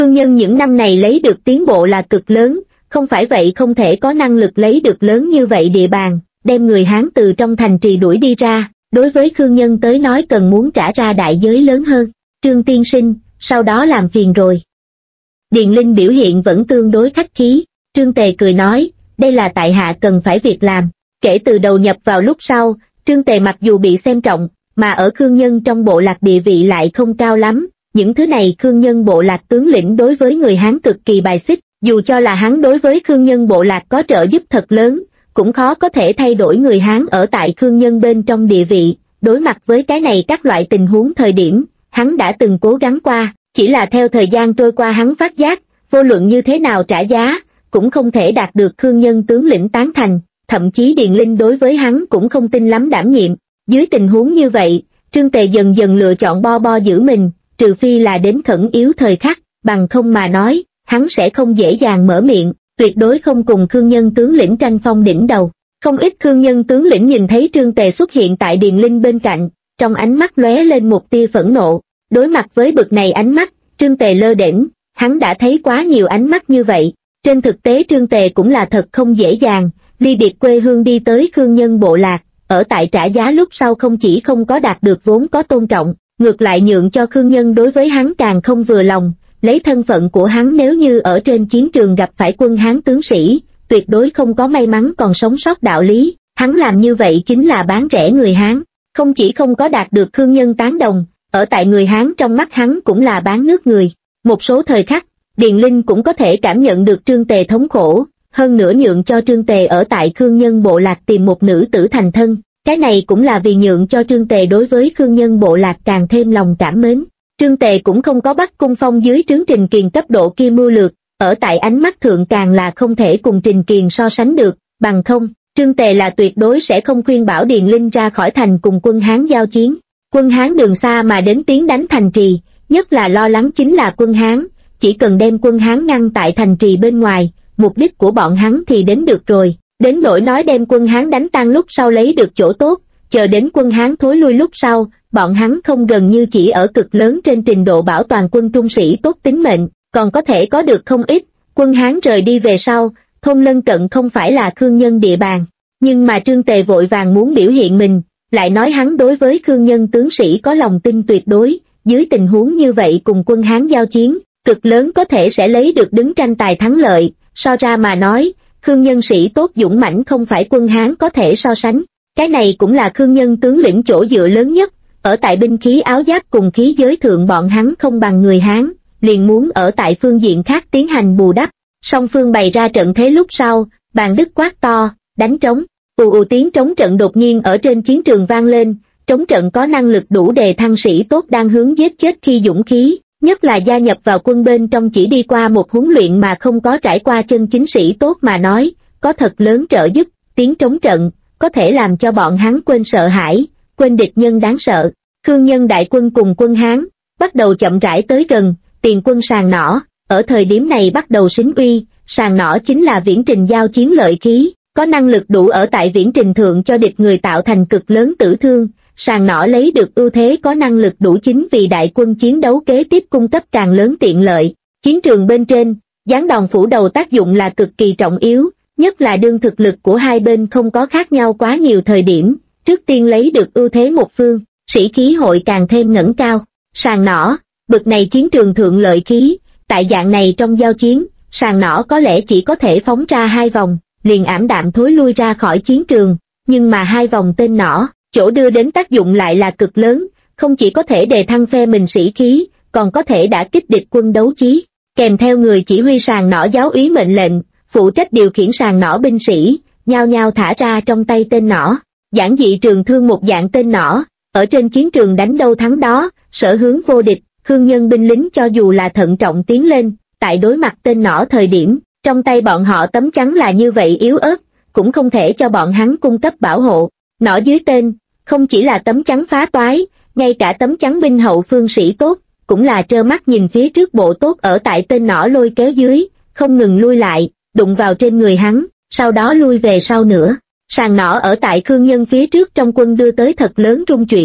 Khương Nhân những năm này lấy được tiến bộ là cực lớn, không phải vậy không thể có năng lực lấy được lớn như vậy địa bàn, đem người Hán từ trong thành trì đuổi đi ra, đối với Khương Nhân tới nói cần muốn trả ra đại giới lớn hơn. Trương tiên sinh, sau đó làm phiền rồi. Điền Linh biểu hiện vẫn tương đối khách khí, Trương Tề cười nói, đây là tại hạ cần phải việc làm. Kể từ đầu nhập vào lúc sau, Trương Tề mặc dù bị xem trọng, mà ở Khương Nhân trong bộ lạc địa vị lại không cao lắm, những thứ này Khương Nhân bộ lạc tướng lĩnh đối với người Hán cực kỳ bài xích, dù cho là hắn đối với Khương Nhân bộ lạc có trợ giúp thật lớn, cũng khó có thể thay đổi người Hán ở tại Khương Nhân bên trong địa vị. Đối mặt với cái này các loại tình huống thời điểm, hắn đã từng cố gắng qua, chỉ là theo thời gian trôi qua hắn phát giác, vô luận như thế nào trả giá, cũng không thể đạt được Khương Nhân tướng lĩnh tán thành, thậm chí Điền Linh đối với hắn cũng không tin lắm đảm nhiệm. Dưới tình huống như vậy, Trương Tề dần dần lựa chọn bo giữ mình, trừ phi là đến khẩn yếu thời khắc, bằng không mà nói, hắn sẽ không dễ dàng mở miệng, tuyệt đối không cùng Khương Nhân tướng lĩnh tranh phong đỉnh đầu. Không ít Khương Nhân tướng lĩnh nhìn thấy Trương Tề xuất hiện tại Điền Linh bên cạnh, trong ánh mắt lóe lên một tia phẫn nộ. Đối mặt với bực này ánh mắt, Trương Tề lơ đễnh, hắn đã thấy quá nhiều ánh mắt như vậy. Trên thực tế Trương Tề cũng là thật không dễ dàng, ly biệt quê hương đi tới Khương Nhân bộ lạc, ở tại trả giá lúc sau không chỉ không có đạt được vốn có tôn trọng, ngược lại nhượng cho Khương Nhân đối với hắn càng không vừa lòng. Lấy thân phận của hắn nếu như ở trên chiến trường gặp phải quân Hán tướng sĩ, tuyệt đối không có may mắn còn sống sót đạo lý, hắn làm như vậy chính là bán rẻ người Hán, không chỉ không có đạt được Khương Nhân tán đồng, ở tại người Hán trong mắt hắn cũng là bán nước người. Một số thời khắc, Điền Linh cũng có thể cảm nhận được Trương Tề thống khổ, hơn nữa nhượng cho Trương Tề ở tại Khương Nhân bộ lạc tìm một nữ tử thành thân, cái này cũng là vì nhượng cho Trương Tề đối với Khương Nhân bộ lạc càng thêm lòng cảm mến. Trương Tề cũng không có bắt cung phong dưới trướng Trình Kiền cấp độ kia mưu lược, ở tại ánh mắt thượng càng là không thể cùng Trình Kiền so sánh được, bằng không, Trương Tề là tuyệt đối sẽ không khuyên bảo Điền Linh ra khỏi thành cùng quân Hán giao chiến. Quân Hán đường xa mà đến tiến đánh thành trì, nhất là lo lắng chính là quân Hán, chỉ cần đem quân Hán ngăn tại thành trì bên ngoài, mục đích của bọn hắn thì đến được rồi, đến nỗi nói đem quân Hán đánh tan lúc sau lấy được chỗ tốt, chờ đến quân Hán thối lui lúc sau, bọn hắn không gần như chỉ ở cực lớn trên trình độ bảo toàn quân trung sĩ tốt tính mệnh, còn có thể có được không ít. Quân Hán rời đi về sau, thôn lân cận không phải là Khương Nhân địa bàn, nhưng mà Trương Tề vội vàng muốn biểu hiện mình, lại nói hắn đối với Khương Nhân tướng sĩ có lòng tin tuyệt đối, dưới tình huống như vậy cùng quân Hán giao chiến, cực lớn có thể sẽ lấy được đứng tranh tài thắng lợi. So ra mà nói, Khương Nhân sĩ tốt dũng mãnh không phải quân Hán có thể so sánh, cái này cũng là Khương Nhân tướng lĩnh chỗ dựa lớn nhất. Ở tại binh khí áo giáp cùng khí giới thượng bọn hắn không bằng người Hán, liền muốn ở tại phương diện khác tiến hành bù đắp. Song phương bày ra trận thế lúc sau, Bàn Đức quát to, đánh trống. Tiếng trống trận đột nhiên ở trên chiến trường vang lên, trống trận có năng lực đủ đề thăng sĩ tốt đang hướng giết chết khi dũng khí, nhất là gia nhập vào quân bên trong chỉ đi qua một huấn luyện mà không có trải qua chân chính sĩ tốt mà nói, có thật lớn trợ giúp. Tiếng trống trận có thể làm cho bọn hắn quên sợ hãi, quên địch nhân đáng sợ. Khương Nhân đại quân cùng quân Hán bắt đầu chậm rãi tới gần, tiền quân Sàng Nỏ ở thời điểm này bắt đầu xính uy. Sàng Nỏ chính là viễn trình giao chiến lợi khí, có năng lực đủ ở tại viễn trình thượng cho địch người tạo thành cực lớn tử thương. Sàng Nỏ lấy được ưu thế có năng lực đủ chính vì đại quân chiến đấu kế tiếp cung cấp càng lớn tiện lợi. Chiến trường bên trên, giáng đòn phủ đầu tác dụng là cực kỳ trọng yếu, nhất là đương thực lực của hai bên không có khác nhau quá nhiều thời điểm, trước tiên lấy được ưu thế một phương, sĩ khí hội càng thêm ngẩng cao. Sàng Nỏ, bực này chiến trường thượng lợi khí, tại dạng này trong giao chiến, Sàng Nỏ có lẽ chỉ có thể phóng ra 2 vòng, liền ảm đạm thối lui ra khỏi chiến trường, nhưng mà 2 vòng tên nỏ, chỗ đưa đến tác dụng lại là cực lớn, không chỉ có thể đề thăng phe mình sĩ khí, còn có thể đả kích địch quân đấu chí. Kèm theo người chỉ huy Sàng Nỏ giáo úy mệnh lệnh, phụ trách điều khiển Sàng Nỏ binh sĩ, nhao nhao thả ra trong tay tên nỏ. Giản dị trường thương một dạng tên nỏ, ở trên chiến trường đánh đâu thắng đó, sở hướng vô địch. Khương Nhân binh lính cho dù là thận trọng tiến lên, tại đối mặt tên nỏ thời điểm, trong tay bọn họ tấm chắn là như vậy yếu ớt, cũng không thể cho bọn hắn cung cấp bảo hộ. Nỏ dưới tên, không chỉ là tấm chắn phá toái, ngay cả tấm chắn binh hậu phương sĩ tốt, cũng là trơ mắt nhìn phía trước bộ tốt ở tại tên nỏ lôi kéo dưới, không ngừng lui lại, đụng vào trên người hắn, sau đó lui về sau nữa. Sàng Nỏ ở tại Khương Nhân phía trước trong quân đưa tới thật lớn rung chuyển,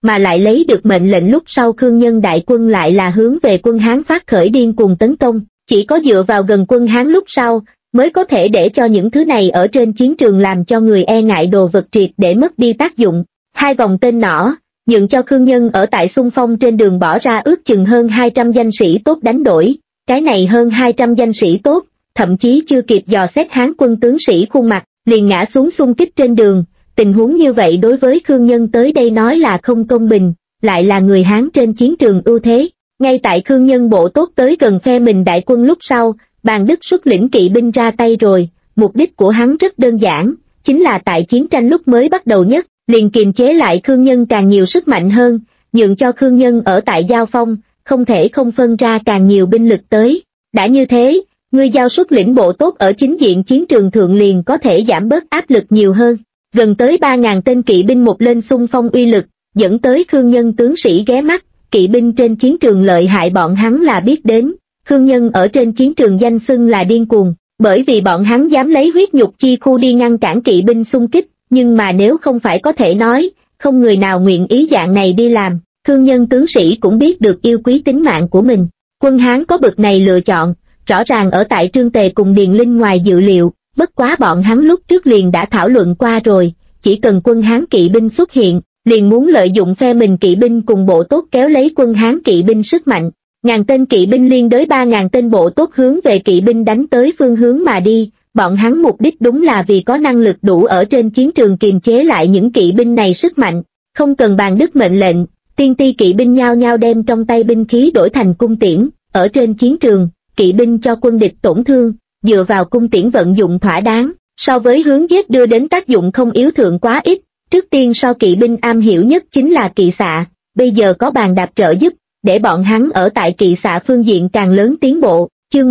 mà lại lấy được mệnh lệnh lúc sau Khương Nhân đại quân lại là hướng về quân Hán phát khởi điên cuồng tấn công, chỉ có dựa vào gần quân Hán lúc sau, mới có thể để cho những thứ này ở trên chiến trường làm cho người e ngại đồ vật triệt để mất đi tác dụng. 2 vòng tên nỏ, nhượng cho Khương Nhân ở tại xung phong trên đường bỏ ra ước chừng hơn 200 danh sĩ tốt đánh đổi, cái này hơn 200 danh sĩ tốt, thậm chí chưa kịp dò xét Hán quân tướng sĩ khuôn mặt, liền ngã xuống xung kích trên đường. Tình huống như vậy đối với Khương Nhân tới đây nói là không công bình, lại là người Hán trên chiến trường ưu thế. Ngay tại Khương Nhân bộ tốt tới gần phe mình đại quân lúc sau, Bàn Đức xuất lĩnh kỵ binh ra tay rồi, mục đích của hắn rất đơn giản, chính là tại chiến tranh lúc mới bắt đầu nhất, liền kiềm chế lại Khương Nhân càng nhiều sức mạnh hơn, nhượng cho Khương Nhân ở tại giao phong, không thể không phân ra càng nhiều binh lực tới. Đã như thế, ngươi giao xuất lĩnh bộ tốt ở chính diện chiến trường thượng liền có thể giảm bớt áp lực nhiều hơn. Gần tới 3.000 tên kỵ binh một lên xung phong uy lực, dẫn tới Khương Nhân tướng sĩ ghé mắt, kỵ binh trên chiến trường lợi hại bọn hắn là biết đến. Khương Nhân ở trên chiến trường danh xưng là điên cuồng, bởi vì bọn hắn dám lấy huyết nhục chi khu đi ngăn cản kỵ binh xung kích, nhưng mà nếu không phải có thể nói, không người nào nguyện ý dạng này đi làm. Khương Nhân tướng sĩ cũng biết được yêu quý tính mạng của mình. Quân Hán có bực này lựa chọn, rõ ràng ở tại Trương Tề cùng Điền Linh ngoài dự liệu, bất quá bọn hắn lúc trước liền đã thảo luận qua rồi, chỉ cần quân Hán kỵ binh xuất hiện, liền muốn lợi dụng phe mình kỵ binh cùng bộ tốt kéo lấy quân Hán kỵ binh sức mạnh. 1000 tên kỵ binh liên đới 3000 tên bộ tốt hướng về kỵ binh đánh tới phương hướng mà đi, bọn hắn mục đích đúng là vì có năng lực đủ ở trên chiến trường kiềm chế lại những kỵ binh này sức mạnh. Không cần Bàn Đức mệnh lệnh, tiên ti kỵ binh nhao nhao đem trong tay binh khí đổi thành cung tiễn, ở trên chiến trường, kỵ binh cho quân địch tổn thương, dựa vào cung tiễn vận dụng thỏa đáng, so với hướng giết đưa đến tác dụng không yếu thượng quá ít. Trước tiên so kỵ binh am hiểu nhất chính là kỵ xạ, bây giờ có Bàn Đạp trợ giúp, để bọn hắn ở tại kỵ xạ phương diện càng lớn tiến bộ. Chương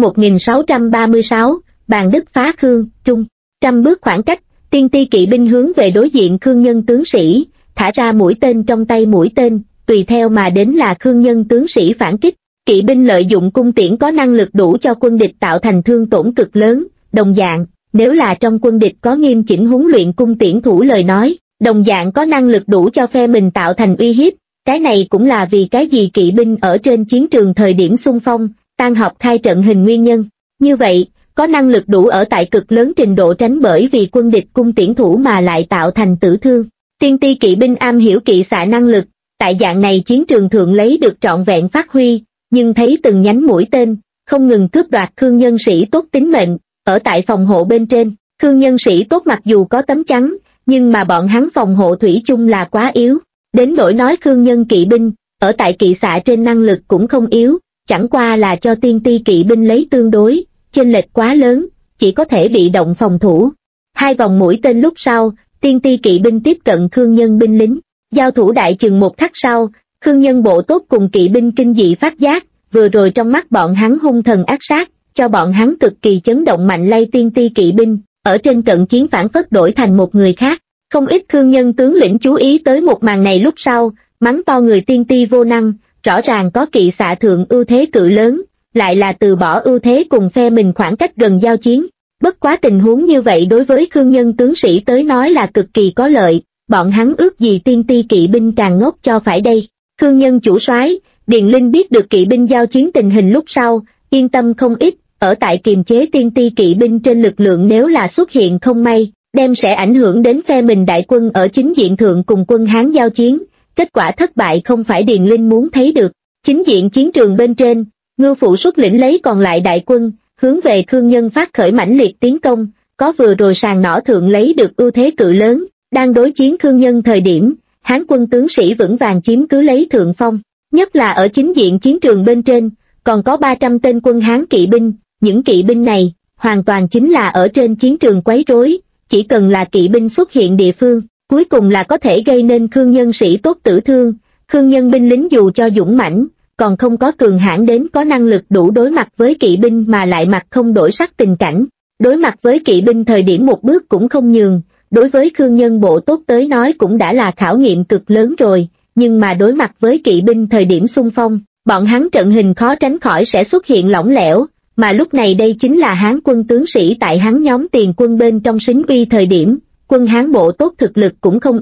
1636, Bàn Đức phá Khương, Trung. 100 bước khoảng cách, tiên ti kỵ binh hướng về đối diện Khương Nhân tướng sĩ, thả ra mũi tên trong tay mũi tên, tùy theo mà đến là Khương Nhân tướng sĩ phản kích. Kỵ binh lợi dụng cung tiễn có năng lực đủ cho quân địch tạo thành thương tổn cực lớn, đồng dạng, nếu là trong quân địch có nghiêm chỉnh huấn luyện cung tiễn thủ lời nói, đồng dạng có năng lực đủ cho phe mình tạo thành uy hiếp. Cái này cũng là vì cái gì kỵ binh ở trên chiến trường thời điểm xung phong, tan họp khai trận hình nguyên nhân. Như vậy, có năng lực đủ ở tại cực lớn trình độ tránh bởi vì quân địch cung tiễn thủ mà lại tạo thành tử thương. Tiên ti kỵ binh am hiểu kỵ xạ năng lực, tại dạng này chiến trường thượng lấy được trọn vẹn phát huy, nhưng thấy từng nhánh mũi tên, không ngừng cướp đoạt Khương Nhân sĩ tốt tính mệnh, ở tại phòng hộ bên trên, Khương Nhân sĩ tốt mặc dù có tấm chắn, nhưng mà bọn hắn phòng hộ thủy chung là quá yếu. Đến nỗi nói Khương Nhân kỵ binh, ở tại kỵ xạ trên năng lực cũng không yếu, chẳng qua là cho tiên ti kỵ binh lấy tương đối, chênh lệch quá lớn, chỉ có thể bị động phòng thủ. 2 vòng mũi tên lúc sau, tiên ti kỵ binh tiếp cận Khương Nhân binh lính, giao thủ đại chừng 1 khắc sau, Khương Nhân bộ tốt cùng kỵ binh kinh dị phát giác, vừa rồi trong mắt bọn hắn hung thần ác sát, cho bọn hắn cực kỳ chấn động mạnh lay tiên ti kỵ binh, ở trên trận chiến phản phất đổi thành một người khác. Không ít Khương Nhân tướng lĩnh chú ý tới một màn này lúc sau, mắng to người tiên ti vô năng, rõ ràng có kỵ xạ thượng ưu thế cự lớn, lại là từ bỏ ưu thế cùng phe mình khoảng cách gần giao chiến. Bất quá tình huống như vậy đối với Khương Nhân tướng sĩ tới nói là cực kỳ có lợi, bọn hắn ước gì tiên ti kỵ binh càng ngốc cho phải đây. Khương Nhân chủ soái Điền Linh biết được kỵ binh giao chiến tình hình lúc sau, yên tâm không ít, ở tại kiềm chế tiên ti kỵ binh trên lực lượng nếu là xuất hiện không may, đem sẽ ảnh hưởng đến phe mình đại quân ở chính diện thượng cùng quân Hán giao chiến, kết quả thất bại không phải Điền Linh muốn thấy được. Chính diện chiến trường bên trên, Ngưu Phụ xuất lĩnh lấy còn lại đại quân, hướng về Khương Nhân phát khởi mãnh liệt tiến công, có vừa rồi sàng nỏ thượng lấy được ưu thế cự lớn, đang đối chiến Khương Nhân thời điểm, Hán quân tướng sĩ vững vàng chiếm cứ lấy thượng phong, nhất là ở chính diện chiến trường bên trên, còn có 300 tên quân Hán kỵ binh, những kỵ binh này, hoàn toàn chính là ở trên chiến trường quấy rối, chỉ cần là kỵ binh xuất hiện địa phương, cuối cùng là có thể gây nên Khương Nhân sĩ tốt tử thương. Khương Nhân binh lính dù cho dũng mãnh, còn không có cường hãn đến có năng lực đủ đối mặt với kỵ binh mà lại mặt không đổi sắc tình cảnh. Đối mặt với kỵ binh thời điểm một bước cũng không nhường, đối với Khương Nhân bộ tốt tới nói cũng đã là khảo nghiệm cực lớn rồi, nhưng mà đối mặt với kỵ binh thời điểm xung phong, bọn hắn trận hình khó tránh khỏi sẽ xuất hiện lỏng lẻo, mà lúc này đây chính là Hán quân tướng sĩ tại hắn nhóm tiền quân bên trong sính uy thời điểm, quân Hán bộ tốt thực lực cũng không yếu,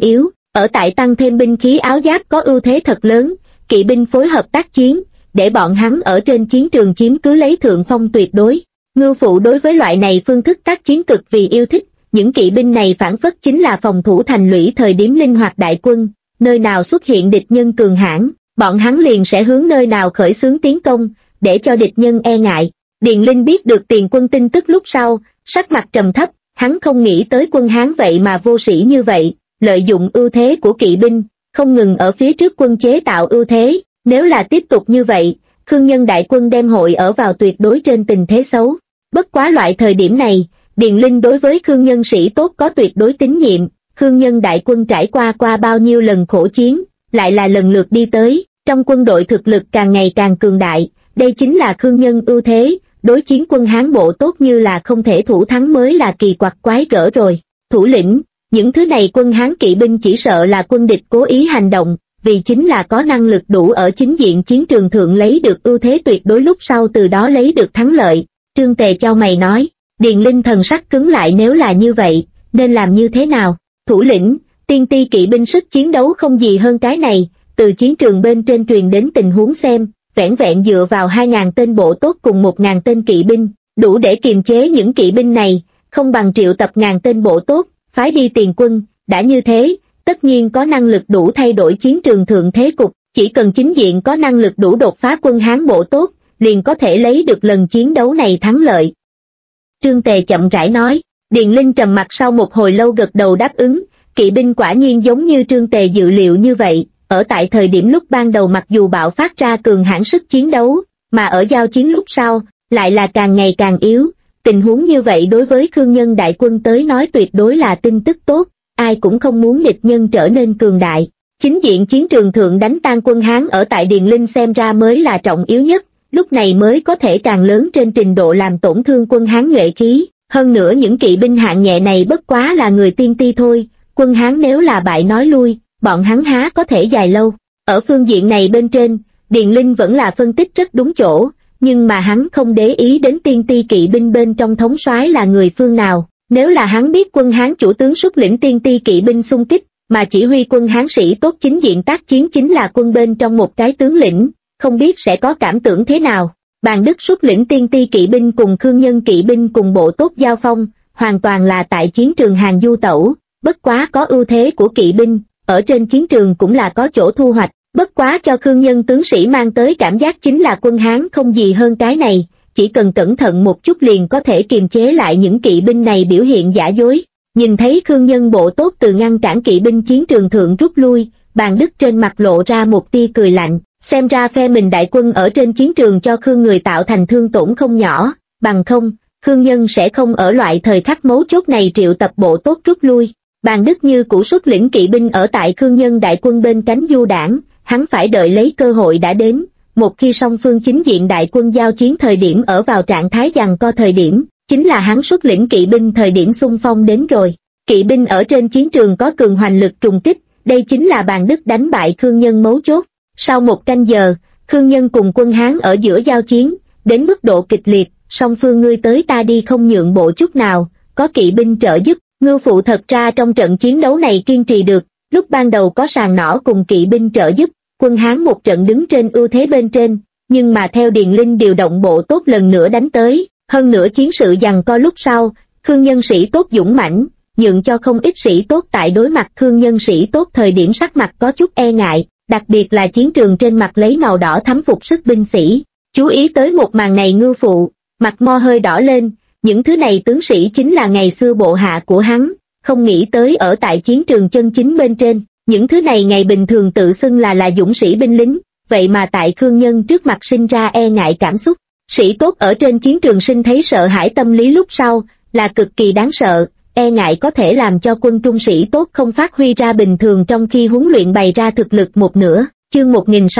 Ở tại tăng thêm binh khí áo giáp có ưu thế thật lớn, kỵ binh phối hợp tác chiến, để bọn hắn ở trên chiến trường chiếm cứ lấy thượng phong tuyệt đối. Ngưu Phụ đối với loại này phương thức tác chiến cực vì yêu thích, những kỵ binh này phản phất chính là phòng thủ thành lũy thời điểm linh hoạt đại quân, nơi nào xuất hiện địch nhân cường hãn, bọn hắn liền sẽ hướng nơi nào khởi xướng tiến công, để cho địch nhân e ngại. Điền Linh biết được tiền quân tin tức lúc sau, sắc mặt trầm thấp, hắn không nghĩ tới quân Hán vậy mà vô sĩ như vậy, lợi dụng ưu thế của kỵ binh, không ngừng ở phía trước quân chế tạo ưu thế, nếu là tiếp tục như vậy, Khương Nhân đại quân đem hội ở vào tuyệt đối trên tình thế xấu. Bất quá loại thời điểm này, Điền Linh đối với Khương Nhân sĩ tốt có tuyệt đối tín nhiệm, Khương Nhân đại quân trải qua bao nhiêu lần khổ chiến, lại là lần lượt đi tới, trong quân đội thực lực càng ngày càng cường đại, đây chính là Khương Nhân ưu thế, đối chiến quân Hán bộ tốt như là không thể thủ thắng mới là kỳ quặc quái gở rồi. Thủ lĩnh, những thứ này quân Hán kỵ binh chỉ sợ là quân địch cố ý hành động, vì chính là có năng lực đủ ở chính diện chiến trường thượng lấy được ưu thế tuyệt đối lúc sau từ đó lấy được thắng lợi. Trương Tề chau mày nói, Điền Linh thần sắc cứng lại, nếu là như vậy, nên làm như thế nào? Thủ lĩnh, tiên ti kỵ binh sức chiến đấu không gì hơn cái này, từ chiến trường bên trên truyền đến tình huống xem, vẻn vẹn dựa vào 2.000 tên bộ tốt cùng 1.000 tên kỵ binh, đủ để kiềm chế những kỵ binh này, không bằng triệu tập 1.000 tên bộ tốt, phái đi tiền quân, đã như thế, tất nhiên có năng lực đủ thay đổi chiến trường thượng thế cục, chỉ cần chính diện có năng lực đủ đột phá quân Hán bộ tốt, liền có thể lấy được lần chiến đấu này thắng lợi. Trương Tề chậm rãi nói, Điền Linh trầm mặt sau một hồi lâu gật đầu đáp ứng, kỵ binh quả nhiên giống như Trương Tề dự liệu như vậy, ở tại thời điểm lúc ban đầu mặc dù bạo phát ra cường hãn sức chiến đấu, mà ở giao chiến lúc sau, lại là càng ngày càng yếu, tình huống như vậy đối với Khương Nhân đại quân tới nói tuyệt đối là tin tức tốt, ai cũng không muốn địch nhân trở nên cường đại. Chính diện chiến trường thượng đánh tan quân Hán ở tại Điền Linh xem ra mới là trọng yếu nhất, lúc này mới có thể càng lớn trên trình độ làm tổn thương quân Hán nhuệ khí, hơn nữa những kỵ binh hạng nhẹ này bất quá là người tiên ti thôi, quân Hán nếu là bại nói lui, bọn hắn há có thể dài lâu. Ở phương diện này bên trên, Điền Linh vẫn là phân tích rất đúng chỗ, nhưng mà hắn không để ý đến tiên ti kỵ binh bên trong thống soái là người phương nào. Nếu là hắn biết quân Hán chủ tướng xuất lĩnh tiên ti kỵ binh xung kích, mà chỉ huy quân Hán sĩ tốt chính diện tác chiến chính là quân bên trong một cái tướng lĩnh, không biết sẽ có cảm tưởng thế nào. Bàn Đức xuất lĩnh tiên ti kỵ binh cùng Khương Nhân kỵ binh cùng bộ tốt giao phong, hoàn toàn là tại chiến trường hàng du tẩu, bất quá có ưu thế của kỵ binh, ở trên chiến trường cũng là có chỗ thu hoạch, bất quá cho Khương Nhân tướng sĩ mang tới cảm giác chính là quân Hán không gì hơn cái này, chỉ cần cẩn thận một chút liền có thể kiềm chế lại những kỵ binh này biểu hiện giả dối. Nhìn thấy Khương Nhân bộ tốt từ ngăn cản kỵ binh chiến trường thượng rút lui, Bàn Đức trên mặt lộ ra một tia cười lạnh, xem ra phe mình đại quân ở trên chiến trường cho Khương người tạo thành thương tổn không nhỏ, bằng không, Khương Nhân sẽ không ở loại thời khắc mấu chốt này triệu tập bộ tốt rút lui. Bàn Đức như cũ xuất lĩnh kỵ binh ở tại Khương Nhân đại quân bên cánh du đảng, hắn phải đợi lấy cơ hội đã đến, một khi song phương chính diện đại quân giao chiến thời điểm ở vào trạng thái giằng co thời điểm, chính là hắn xuất lĩnh kỵ binh thời điểm xung phong đến rồi. Kỵ binh ở trên chiến trường có cường hoành lực trùng kích, đây chính là Bàn Đức đánh bại Khương Nhân mấu chốt. Sau một canh giờ, Khương Nhân cùng quân Hán ở giữa giao chiến, đến mức độ kịch liệt, song phương ngươi tới ta đi không nhượng bộ chút nào, có kỵ binh trợ giúp. Ngưu Phụ thật ra trong trận chiến đấu này kiên trì được, lúc ban đầu có sàng nỏ cùng kỵ binh trợ giúp, quân Hán một trận đứng trên ưu thế bên trên, nhưng mà theo Điền Linh điều động bộ tốt lần nữa đánh tới, hơn nữa chiến sự giằng co lúc sau, Khương Nhân sĩ tốt dũng mãnh, nhượng cho không ít sĩ tốt tại đối mặt Khương Nhân sĩ tốt thời điểm sắc mặt có chút e ngại, đặc biệt là chiến trường trên mặt lấy màu đỏ thắm phục sức binh sĩ. Chú ý tới một màn này Ngưu Phụ, mặt mo hơi đỏ lên, những thứ này tướng sĩ chính là ngày xưa bộ hạ của hắn, không nghĩ tới ở tại chiến trường chân chính bên trên, những thứ này ngày bình thường tự xưng là dũng sĩ binh lính, vậy mà tại Khương Nhân trước mặt sinh ra e ngại cảm xúc. Sĩ tốt ở trên chiến trường sinh thấy sợ hãi tâm lý lúc sau, là cực kỳ đáng sợ, e ngại có thể làm cho quân trung sĩ tốt không phát huy ra bình thường trong khi huấn luyện bày ra thực lực một nửa. Chương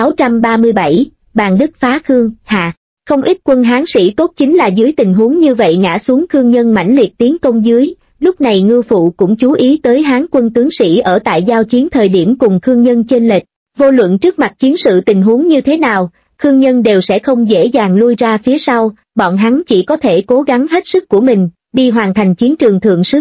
1637, Bàn Đức phá Khương, hạ. Không ít quân Hán sĩ tốt chính là dưới tình huống như vậy ngã xuống Khương Nhân mãnh liệt tiến công dưới. Lúc này Ngưu Phụ cũng chú ý tới Hán quân tướng sĩ ở tại giao chiến thời điểm cùng Khương Nhân chênh lệch. Vô luận trước mặt chiến sự tình huống như thế nào, Khương Nhân đều sẽ không dễ dàng lui ra phía sau, bọn hắn chỉ có thể cố gắng hết sức của mình, đi hoàn thành chiến trường thượng sứ mệnh.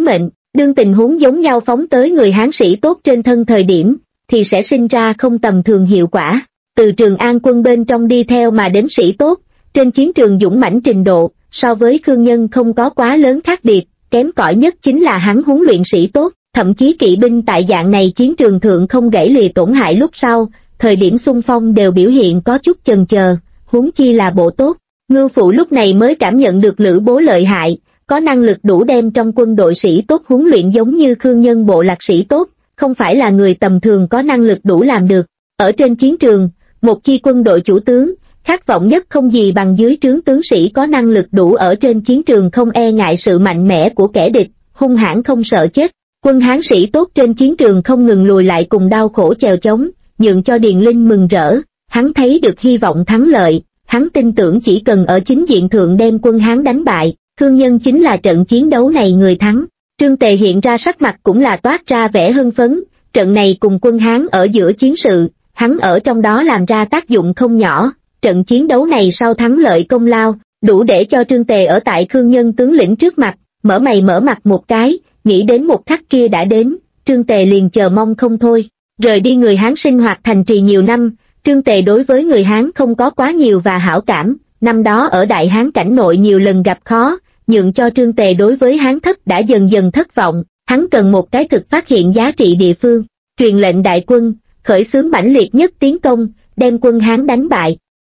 Đương tình huống giống nhau phóng tới người Hán sĩ tốt trên thân thời điểm, thì sẽ sinh ra không tầm thường hiệu quả. Từ Trường An quân bên trong đi theo mà đến sĩ tốt, trên chiến trường dũng mãnh trình độ, so với Khương Nhân không có quá lớn khác biệt, kém cỏi nhất chính là hắn huấn luyện sĩ tốt, thậm chí kỵ binh tại dạng này chiến trường thượng không gãy lìa tổn hại lúc sau, thời điểm xung phong đều biểu hiện có chút chần chờ, huống chi là bộ tốt. Ngưu Phụ lúc này mới cảm nhận được Lữ Bố lợi hại, có năng lực đủ đem trong quân đội sĩ tốt huấn luyện giống như Khương Nhân bộ lạc sĩ tốt, không phải là người tầm thường có năng lực đủ làm được. Ở trên chiến trường, một chi quân đội chủ tướng, khát vọng nhất không gì bằng dưới trướng tướng sĩ có năng lực đủ ở trên chiến trường không e ngại sự mạnh mẽ của kẻ địch, hung hãn không sợ chết. Quân Hán sĩ tốt trên chiến trường không ngừng lùi lại cùng đau khổ chèo chống, nhượng cho Điền Linh mừng rỡ, hắn thấy được hy vọng thắng lợi, hắn tin tưởng chỉ cần ở chính diện thượng đem quân Hán đánh bại, Khương Nhân chính là trận chiến đấu này người thắng. Trương Tề hiện ra sắc mặt cũng là toát ra vẻ hưng phấn, trận này cùng quân Hán ở giữa chiến sự, hắn ở trong đó làm ra tác dụng không nhỏ, trận chiến đấu này sau thắng lợi công lao, đủ để cho Trương Tề ở tại Khương Nhân tướng lĩnh trước mặt, mở mày mở mặt một cái, nghĩ đến một khắc kia đã đến, Trương Tề liền chờ mong không thôi. Rời đi người Hán sinh hoạt thành trì nhiều năm, Trương Tề đối với người Hán không có quá nhiều và hảo cảm, năm đó ở Đại Hán cảnh nội nhiều lần gặp khó, nhượng cho Trương Tề đối với Hán thất đã dần dần thất vọng, hắn cần một cái thực phát hiện giá trị địa phương, truyền lệnh đại quân, khởi xướng mãnh liệt nhất tiến công, đem quân Hán đánh bại.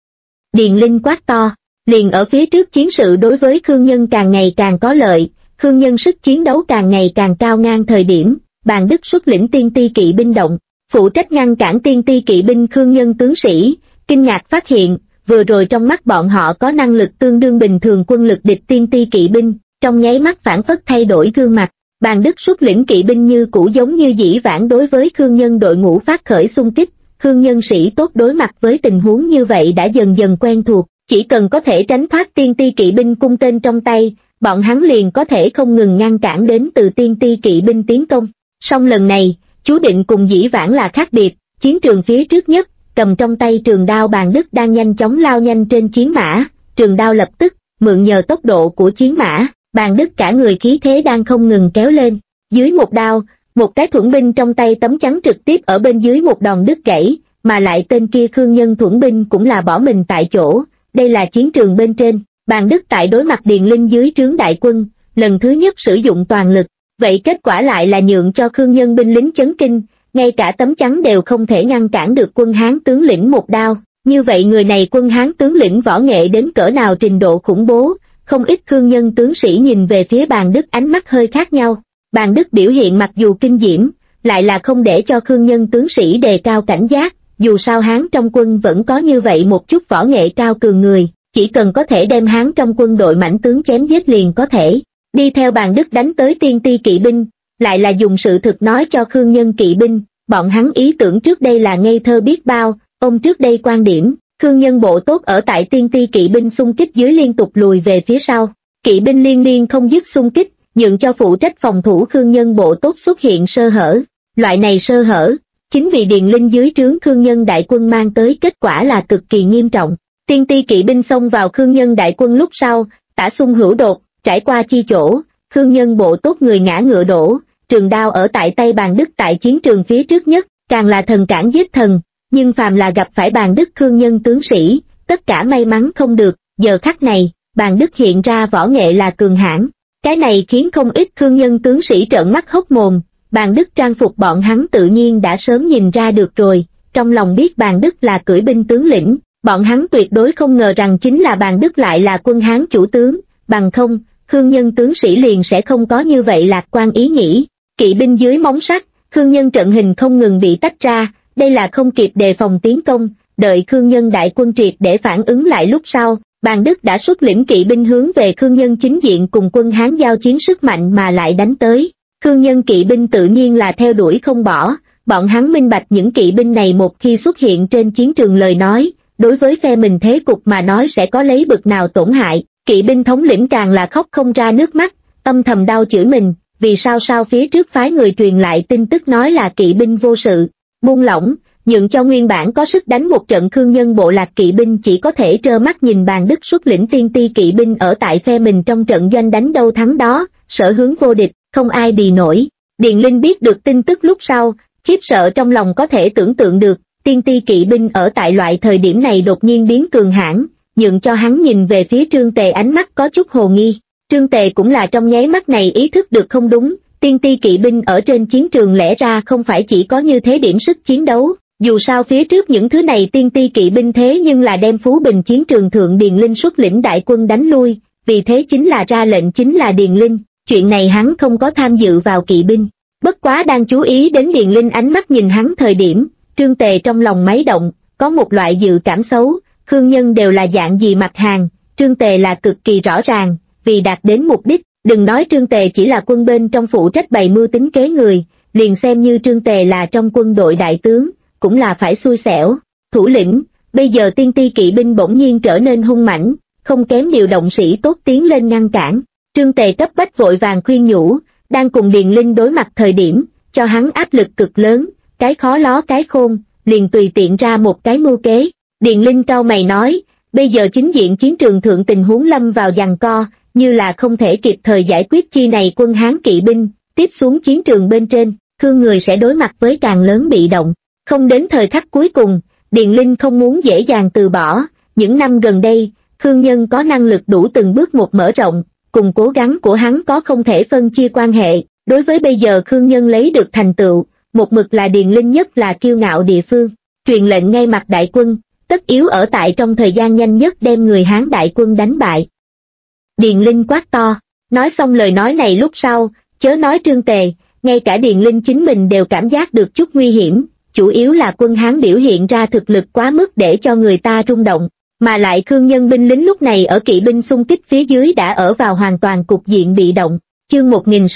Điền Linh quát to, liền ở phía trước chiến sự đối với Khương Nhân càng ngày càng có lợi, Khương Nhân sức chiến đấu càng ngày càng cao ngang thời điểm, Bàn Đức xuất lĩnh tiên ti kỵ binh động, phụ trách ngăn cản tiên ti kỵ binh Khương Nhân tướng sĩ, kinh ngạc phát hiện, vừa rồi trong mắt bọn họ có năng lực tương đương bình thường quân lực địch tiên ti kỵ binh, trong nháy mắt phản phất thay đổi gương mặt. Bàn Đức xuất lĩnh kỵ binh như cũ giống như dĩ vãng đối với Khương Nhân đội ngũ phát khởi xung kích, Khương Nhân sĩ tốt đối mặt với tình huống như vậy đã dần dần quen thuộc, chỉ cần có thể tránh thoát tiên ti kỵ binh cung tên trong tay, bọn hắn liền có thể không ngừng ngăn cản đến từ tiên ti kỵ binh tiến công. Song lần này, chú định cùng dĩ vãng là khác biệt, chiến trường phía trước nhất, cầm trong tay trường đao Bàn Đức đang nhanh chóng lao nhanh trên chiến mã, trường đao lập tức, mượn nhờ tốc độ của chiến mã, Bàn Đức cả người khí thế đang không ngừng kéo lên, dưới một đao, một cái thuẫn binh trong tay tấm chắn trực tiếp ở bên dưới một đòn đứt gãy, mà lại tên kia Khương Nhân thuẫn binh cũng là bỏ mình tại chỗ, đây là chiến trường bên trên, Bàn Đức tại đối mặt Điền Linh dưới trướng đại quân, lần thứ nhất sử dụng toàn lực, vậy kết quả lại là nhượng cho Khương Nhân binh lính chấn kinh, ngay cả tấm chắn đều không thể ngăn cản được quân Hán tướng lĩnh một đao, như vậy người này quân Hán tướng lĩnh võ nghệ đến cỡ nào trình độ khủng bố, không ít Khương Nhân tướng sĩ nhìn về phía Bàn Đức ánh mắt hơi khác nhau. Bàn Đức biểu hiện mặc dù kinh diễm, lại là không để cho Khương Nhân tướng sĩ đề cao cảnh giác, dù sao Hán trong quân vẫn có như vậy một chút võ nghệ cao cường người, chỉ cần có thể đem Hán trong quân đội mãnh tướng chém giết liền có thể. Đi theo Bàn Đức đánh tới tiên ti kỵ binh, lại là dùng sự thực nói cho Khương Nhân kỵ binh, bọn hắn ý tưởng trước đây là ngây thơ biết bao, ông trước đây quan điểm, Khương Nhân bộ tốt ở tại tiên ti kỵ binh xung kích dưới liên tục lùi về phía sau, kỵ binh liên liên không dứt xung kích, nhượng cho phụ trách phòng thủ Khương Nhân bộ tốt xuất hiện sơ hở. Loại này sơ hở, chính vì Điền Linh dưới trướng Khương Nhân đại quân mang tới kết quả là cực kỳ nghiêm trọng. Tiên ti kỵ binh xông vào Khương Nhân đại quân lúc sau, tả xung hữu đột, trải qua chi chỗ, Khương Nhân bộ tốt người ngã ngựa đổ, trường đao ở tại tay Bàn Đức tại chiến trường phía trước nhất, càng là thần cản giết thần, nhưng phàm là gặp phải Bàn Đức Khương Nhân tướng sĩ, tất cả may mắn không được, giờ khắc này, Bàn Đức hiện ra võ nghệ là cường hãn. Cái này khiến không ít Khương Nhân tướng sĩ trợn mắt hốc mồm, Bàn Đức trang phục bọn hắn tự nhiên đã sớm nhìn ra được rồi, trong lòng biết Bàn Đức là cưỡi binh tướng lĩnh, bọn hắn tuyệt đối không ngờ rằng chính là Bàn Đức lại là quân Hán chủ tướng, bằng không, Khương Nhân tướng sĩ liền sẽ không có như vậy lạc quan ý nghĩ. Kỵ binh dưới móng sắt, Khương Nhân trận hình không ngừng bị tách ra, đây là không kịp đề phòng tiến công, đợi Khương Nhân đại quân triệt để phản ứng lại lúc sau. Bàn Đức đã xuất lĩnh kỵ binh hướng về Khương Nhân chính diện cùng quân Hán giao chiến sức mạnh mà lại đánh tới. Khương Nhân kỵ binh tự nhiên là theo đuổi không bỏ, bọn hắn minh bạch những kỵ binh này một khi xuất hiện trên chiến trường lời nói, đối với phe mình thế cục mà nói sẽ có lấy bực nào tổn hại. Kỵ binh thống lĩnh càng là khóc không ra nước mắt, âm thầm đau chửi mình, vì sao phía trước phái người truyền lại tin tức nói là kỵ binh vô sự, buông lỏng, nhượng cho nguyên bản có sức đánh một trận Khương Nhân bộ lạc kỵ binh chỉ có thể trơ mắt nhìn Bàn Đức xuất lĩnh tiên ti kỵ binh ở tại phe mình trong trận doanh đánh đâu thắng đó, sở hướng vô địch, không ai bì nổi. Điền Linh biết được tin tức lúc sau, khiếp sợ trong lòng có thể tưởng tượng được, tiên ti kỵ binh ở tại loại thời điểm này đột nhiên biến cường hãn, nhượng cho hắn nhìn về phía Trương Tề ánh mắt có chút hồ nghi. Trương Tề cũng là trong nháy mắt này ý thức được không đúng, tiên ti kỵ binh ở trên chiến trường lẽ ra không phải chỉ có như thế điểm sức chiến đấu, dù sao phía trước những thứ này tiên ti kỵ binh thế nhưng là đem Phú Bình chiến trường thượng Điền Linh xuất lĩnh đại quân đánh lui, vì thế chính là ra lệnh chính là Điền Linh, chuyện này hắn không có tham dự vào kỵ binh. Bất quá đang chú ý đến Điền Linh ánh mắt nhìn hắn thời điểm, Trương Tề trong lòng máy động, có một loại dự cảm xấu, Khương Nhân đều là dạng gì mặt hàng, Trương Tề là cực kỳ rõ ràng, vì đạt đến mục đích, đừng nói Trương Tề chỉ là quân bên trong phụ trách bày mưu tính kế người, liền xem như Trương Tề là trong quân đội đại tướng, cũng là phải xui xẻo. Thủ lĩnh, bây giờ tiên ti kỵ binh bỗng nhiên trở nên hung mãnh, không kém điều động sĩ tốt tiến lên ngăn cản. Trương Tề cấp bách vội vàng khuyên nhủ, đang cùng Điền Linh đối mặt thời điểm, cho hắn áp lực cực lớn, cái khó ló cái khôn, liền tùy tiện ra một cái mưu kế. Điền Linh cau mày nói, bây giờ chính diện chiến trường thượng tình huống lâm vào giằng co, như là không thể kịp thời giải quyết chi này quân Hán kỵ binh, tiếp xuống chiến trường bên trên, Khương người sẽ đối mặt với càng lớn bị động. Không đến thời khắc cuối cùng, Điền Linh không muốn dễ dàng từ bỏ, những năm gần đây, Khương Nhân có năng lực đủ từng bước một mở rộng, cùng cố gắng của hắn có không thể phân chia quan hệ, đối với bây giờ Khương Nhân lấy được thành tựu, một mực là Điền Linh nhất là kiêu ngạo địa phương, truyền lệnh ngay mặt đại quân, tất yếu ở tại trong thời gian nhanh nhất đem người Hán đại quân đánh bại. Điền Linh quát to, nói xong lời nói này lúc sau, chớ nói Trương Tề, ngay cả Điền Linh chính mình đều cảm giác được chút nguy hiểm, chủ yếu là quân Hán biểu hiện ra thực lực quá mức để cho người ta rung động, mà lại Khương Nhân binh lính lúc này ở kỵ binh xung kích phía dưới đã ở vào hoàn toàn cục diện bị động. Chương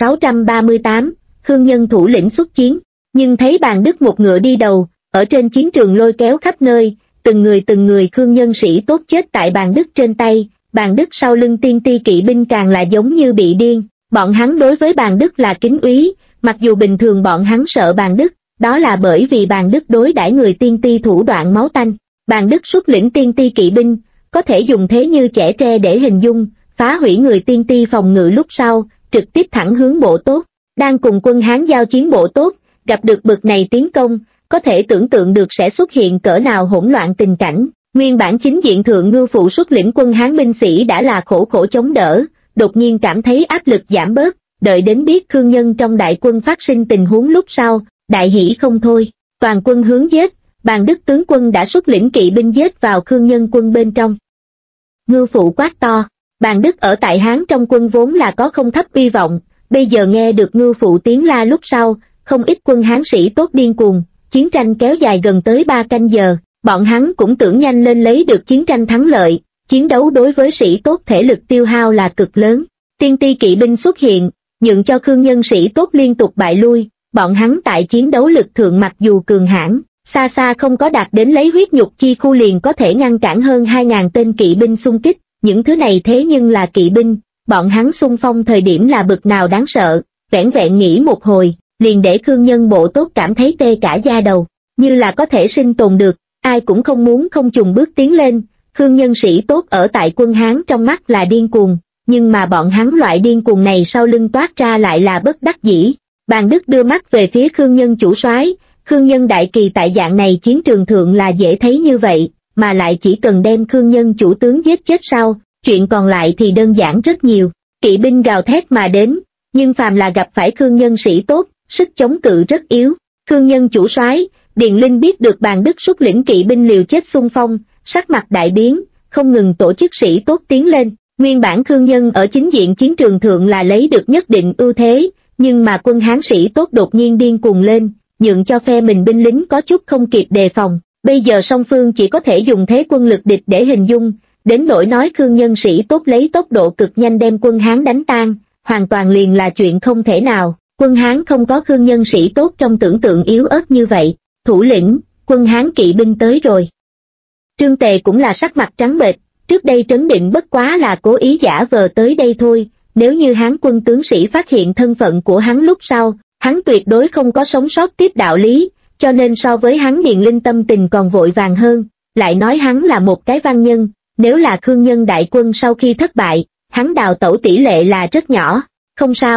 1638, Khương Nhân thủ lĩnh xuất chiến, nhưng thấy Bàn Đức một ngựa đi đầu, ở trên chiến trường lôi kéo khắp nơi, từng người Khương Nhân sĩ tốt chết tại Bàn Đức trên tay, Bàn Đức sau lưng tiên ti kỵ binh càng là giống như bị điên, bọn hắn đối với Bàn Đức là kính úy, mặc dù bình thường bọn hắn sợ Bàn Đức, đó là bởi vì Bàn Đức đối đãi người tiên ti thủ đoạn máu tanh. Bàn Đức xuất lĩnh tiên ti kỵ binh, có thể dùng thế như chẻ tre để hình dung, phá hủy người tiên ti phòng ngự lúc sau, trực tiếp thẳng hướng Bộ Tốt. Đang cùng quân Hán giao chiến Bộ Tốt, gặp được bực này tiến công, có thể tưởng tượng được sẽ xuất hiện cỡ nào hỗn loạn tình cảnh. Nguyên bản chính diện thượng Ngưu Phụ xuất lĩnh quân Hán binh sĩ đã là khổ khổ chống đỡ, đột nhiên cảm thấy áp lực giảm bớt, đợi đến biết Khương Nhân trong đại quân phát sinh tình huống lúc sau, đại hỷ không thôi, toàn quân hướng giết. Bàn Đức tướng quân đã xuất lĩnh kỵ binh giết vào Khương Nhân quân bên trong. Ngưu Phụ quát to, Bàn Đức ở tại Hán trong quân vốn là có không thấp uy vọng, bây giờ nghe được Ngưu Phụ tiếng la lúc sau, không ít quân Hán sĩ tốt điên cuồng, chiến tranh kéo dài gần tới 3 canh giờ, bọn hắn cũng tưởng nhanh lên lấy được chiến tranh thắng lợi, chiến đấu đối với sĩ tốt thể lực tiêu hao là cực lớn. Tiên ti kỵ binh xuất hiện, nhượng cho Khương Nhân sĩ tốt liên tục bại lui, bọn hắn tại chiến đấu lực thượng mặc dù cường hãn, xa xa không có đạt đến lấy huyết nhục chi khu liền có thể ngăn cản hơn 2.000 tên kỵ binh xung kích, những thứ này thế nhưng là kỵ binh, bọn hắn xung phong thời điểm là bực nào đáng sợ, vẻn vẹn nghĩ một hồi, liền để Khương Nhân Bộ Tốt cảm thấy tê cả da đầu, như là có thể sinh tồn được, ai cũng không muốn không chùng bước tiến lên. Khương Nhân sĩ tốt ở tại quân Hán trong mắt là điên cuồng, nhưng mà bọn hắn loại điên cuồng này sau lưng toát ra lại là bất đắc dĩ. Bàn Đức đưa mắt về phía Khương Nhân chủ soái, Khương Nhân đại kỳ tại dạng này chiến trường thượng là dễ thấy như vậy, mà lại chỉ cần đem Khương Nhân chủ tướng giết chết sau, chuyện còn lại thì đơn giản rất nhiều. Kỵ binh gào thét mà đến, nhưng phàm là gặp phải Khương Nhân sĩ tốt, sức chống cự rất yếu. Khương Nhân chủ soái, Điền Linh biết được Bàn Đức xuất lĩnh kỵ binh liều chết xung phong, sắc mặt đại biến, không ngừng tổ chức sĩ tốt tiến lên. Nguyên bản Khương Nhân ở chính diện chiến trường thượng là lấy được nhất định ưu thế, nhưng mà quân Hán sĩ tốt đột nhiên điên cuồng lên, nhượng cho phe mình binh lính có chút không kịp đề phòng. Bây giờ song phương chỉ có thể dùng thế quân lực địch để hình dung, đến nỗi nói Khương Nhân sĩ tốt lấy tốc độ cực nhanh đem quân Hán đánh tan, hoàn toàn liền là chuyện không thể nào. Quân Hán không có Khương Nhân sĩ tốt trong tưởng tượng yếu ớt như vậy. Thủ lĩnh, quân Hán kỵ binh tới rồi. Trương Tề cũng là sắc mặt trắng bệch, trước đây trấn định bất quá là cố ý giả vờ tới đây thôi, nếu như Hán quân tướng sĩ phát hiện thân phận của hắn lúc sau, hắn tuyệt đối không có sống sót tiếp đạo lý, cho nên so với hắn Điền Linh tâm tình còn vội vàng hơn, lại nói hắn là một cái văn nhân, nếu là Khương Nhân đại quân sau khi thất bại, hắn đào tẩu tỷ lệ là rất nhỏ. Không sao,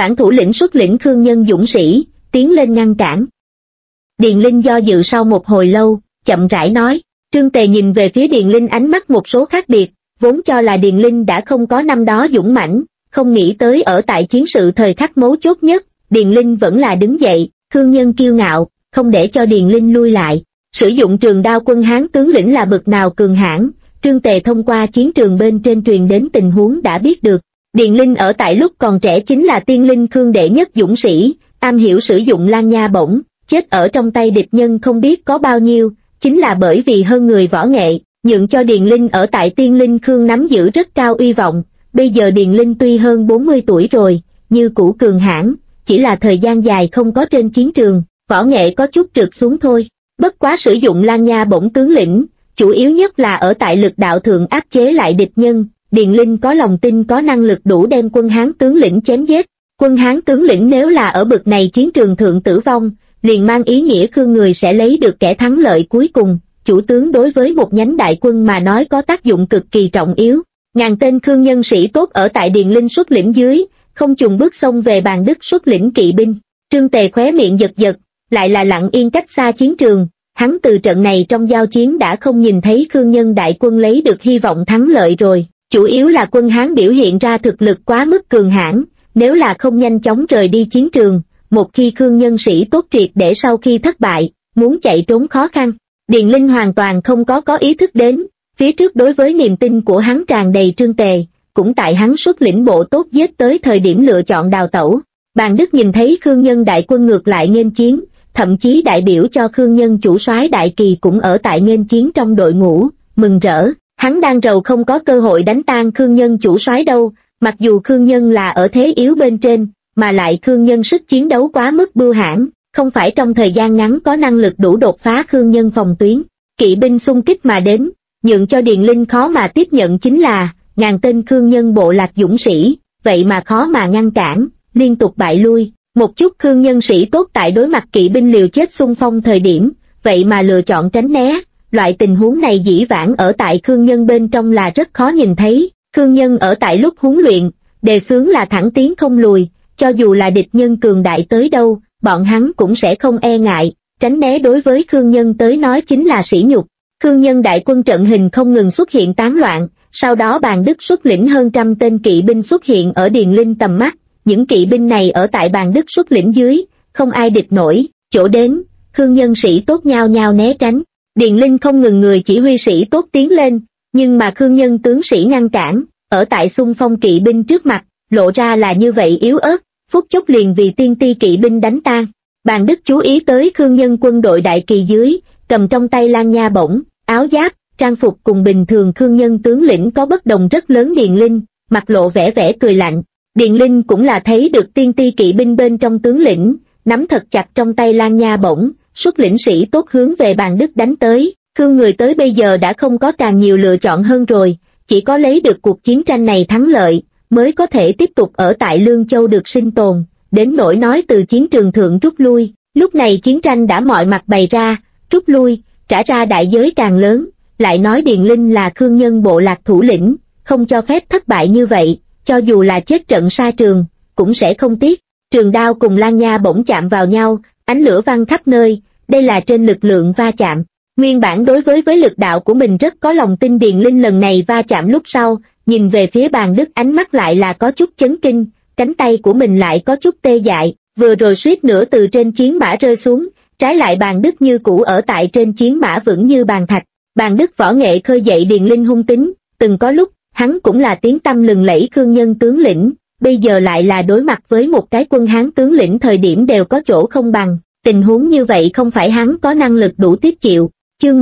Bản thủ lĩnh xuất lĩnh Khương Nhân dũng sĩ, tiến lên ngăn cản. Điền Linh do dự sau một hồi lâu, chậm rãi nói. Trương Tề nhìn về phía Điền Linh ánh mắt một số khác biệt, vốn cho là Điền Linh đã không có năm đó dũng mãnh, không nghĩ tới ở tại chiến sự thời khắc mấu chốt nhất, Điền Linh vẫn là đứng dậy, Khương Nhân kiêu ngạo, không để cho Điền Linh lui lại. Sử dụng trường đao quân Hán tướng lĩnh là bậc nào cường hãn, Trương Tề thông qua chiến trường bên trên truyền đến tình huống đã biết được. Điền Linh ở tại lúc còn trẻ chính là tiên linh Khương đệ nhất dũng sĩ, am hiểu sử dụng lan nha bổng, chết ở trong tay địch nhân không biết có bao nhiêu, chính là bởi vì hơn người võ nghệ, nhượng cho Điền Linh ở tại tiên linh Khương nắm giữ rất cao uy vọng. Bây giờ Điền Linh tuy hơn 40 tuổi rồi, như cũ cường hãn, chỉ là thời gian dài không có trên chiến trường, võ nghệ có chút trượt xuống thôi. Bất quá sử dụng lan nha bổng tướng lĩnh, chủ yếu nhất là ở tại lực đạo thượng áp chế lại địch nhân. Điền Linh có lòng tin có năng lực đủ đem quân Hán tướng lĩnh chém giết. Quân Hán tướng lĩnh nếu là ở bậc này chiến trường thượng tử vong, liền mang ý nghĩa Khương người sẽ lấy được kẻ thắng lợi cuối cùng. Chủ tướng đối với một nhánh đại quân mà nói có tác dụng cực kỳ trọng yếu. Ngàn tên Khương nhân sĩ tốt ở tại Điền Linh xuất lĩnh dưới, không chùng bước xông về Bàn Đức xuất lĩnh kỵ binh. Trương Tề khóe miệng giật giật, lại là lặng yên cách xa chiến trường. Hắn từ trận này trong giao chiến đã không nhìn thấy Khương nhân đại quân lấy được hy vọng thắng lợi rồi. Chủ yếu là quân Hán biểu hiện ra thực lực quá mức cường hãn, nếu là không nhanh chóng rời đi chiến trường, một khi Khương nhân sĩ tốt triệt để sau khi thất bại, muốn chạy trốn khó khăn. Điền Linh hoàn toàn không có ý thức đến, phía trước đối với niềm tin của hắn tràn đầy Trương Tề, cũng tại hắn xuất lĩnh bộ tốt giết tới thời điểm lựa chọn đào tẩu. Bàn Đức nhìn thấy Khương nhân đại quân ngược lại nghênh chiến, thậm chí đại biểu cho Khương nhân chủ soái Đại Kỳ cũng ở tại nghênh chiến trong đội ngũ, mừng rỡ. Hắn đang rầu không có cơ hội đánh tan Khương nhân chủ soái đâu, mặc dù Khương nhân là ở thế yếu bên trên, mà lại Khương nhân sức chiến đấu quá mức bưu hãn, không phải trong thời gian ngắn có năng lực đủ đột phá Khương nhân phòng tuyến. Kỵ binh xung kích mà đến, nhượng cho Điền Linh khó mà tiếp nhận chính là, ngàn tên Khương nhân bộ lạc dũng sĩ, vậy mà khó mà ngăn cản, liên tục bại lui. Một chút Khương nhân sĩ tốt tại đối mặt kỵ binh liều chết xung phong thời điểm, vậy mà lựa chọn tránh né. Loại tình huống này dĩ vãng ở tại Khương nhân bên trong là rất khó nhìn thấy. Khương nhân ở tại lúc huấn luyện, đề xướng là thẳng tiến không lùi, cho dù là địch nhân cường đại tới đâu, bọn hắn cũng sẽ không e ngại, tránh né đối với Khương nhân tới nói chính là sỉ nhục. Khương nhân đại quân trận hình không ngừng xuất hiện tán loạn, sau đó Bàn Đức xuất lĩnh hơn trăm tên kỵ binh xuất hiện ở Điền Linh tầm mắt, những kỵ binh này ở tại Bàn Đức xuất lĩnh dưới, không ai địch nổi, chỗ đến, Khương nhân sĩ tốt nhao nhao né tránh. Điền Linh không ngừng người chỉ huy sĩ tốt tiến lên, nhưng mà Khương nhân tướng sĩ ngăn cản, ở tại xung phong kỵ binh trước mặt, lộ ra là như vậy yếu ớt, phút chốc liền vì tiên ti kỵ binh đánh tan. Bàn Đức chú ý tới Khương nhân quân đội Đại Kỳ dưới, cầm trong tay lan nha bổng, áo giáp, trang phục cùng bình thường Khương nhân tướng lĩnh có bất đồng rất lớn. Điền Linh, mặt lộ vẻ cười lạnh. Điền Linh cũng là thấy được tiên ti kỵ binh bên trong tướng lĩnh, nắm thật chặt trong tay lan nha bổng, xuất lĩnh sĩ tốt hướng về Bàn Đức đánh tới. Khương người tới bây giờ đã không có càng nhiều lựa chọn hơn rồi, chỉ có lấy được cuộc chiến tranh này thắng lợi, mới có thể tiếp tục ở tại Lương Châu được sinh tồn, đến nỗi nói từ chiến trường thượng rút lui, lúc này chiến tranh đã mọi mặt bày ra, rút lui, trả ra đại giới càng lớn, lại nói Điền Linh là Khương nhân bộ lạc thủ lĩnh, không cho phép thất bại như vậy, cho dù là chết trận xa trường, cũng sẽ không tiếc. Trường đao cùng lan nha bỗng chạm vào nhau, ánh lửa văng khắp nơi, đây là trên lực lượng va chạm. Nguyên bản đối với lực đạo của mình rất có lòng tin, Điền Linh lần này va chạm lúc sau, nhìn về phía Bàn Đức ánh mắt lại là có chút chấn kinh, cánh tay của mình lại có chút tê dại, vừa rồi suýt nữa từ trên chiến mã rơi xuống, trái lại Bàn Đức như cũ ở tại trên chiến mã vững như bàn thạch. Bàn Đức võ nghệ khơi dậy Điền Linh hung tính, từng có lúc, hắn cũng là tiếng tăm lừng lẫy Khương nhân tướng lĩnh, bây giờ lại là đối mặt với một cái quân Hán tướng lĩnh thời điểm đều có chỗ không bằng, tình huống như vậy không phải hắn có năng lực đủ tiếp chịu. Chương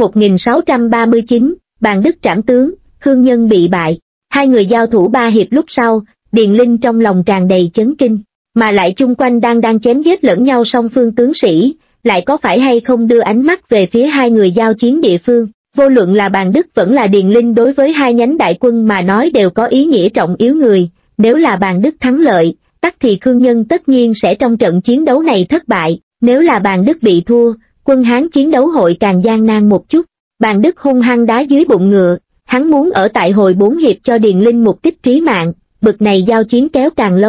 1639, Bàn Đức trảm tướng, Khương nhân bị bại. Hai người giao thủ 3 hiệp lúc sau, Điền Linh trong lòng tràn đầy chấn kinh, mà lại chung quanh đang chém giết lẫn nhau song phương tướng sĩ, lại có phải hay không đưa ánh mắt về phía hai người giao chiến địa phương. Vô luận là Bàn Đức vẫn là Điền Linh đối với hai nhánh đại quân mà nói đều có ý nghĩa trọng yếu người, nếu là Bàn Đức thắng lợi, tắc thì Khương nhân tất nhiên sẽ trong trận chiến đấu này thất bại, nếu là Bàn Đức bị thua, quân Hán chiến đấu hội càng gian nan một chút. Bàn Đức hung hăng đá dưới bụng ngựa, hắn muốn ở tại hồi 4 hiệp cho Điền Linh một kích trí mạng, bực này giao chiến kéo càng lâu,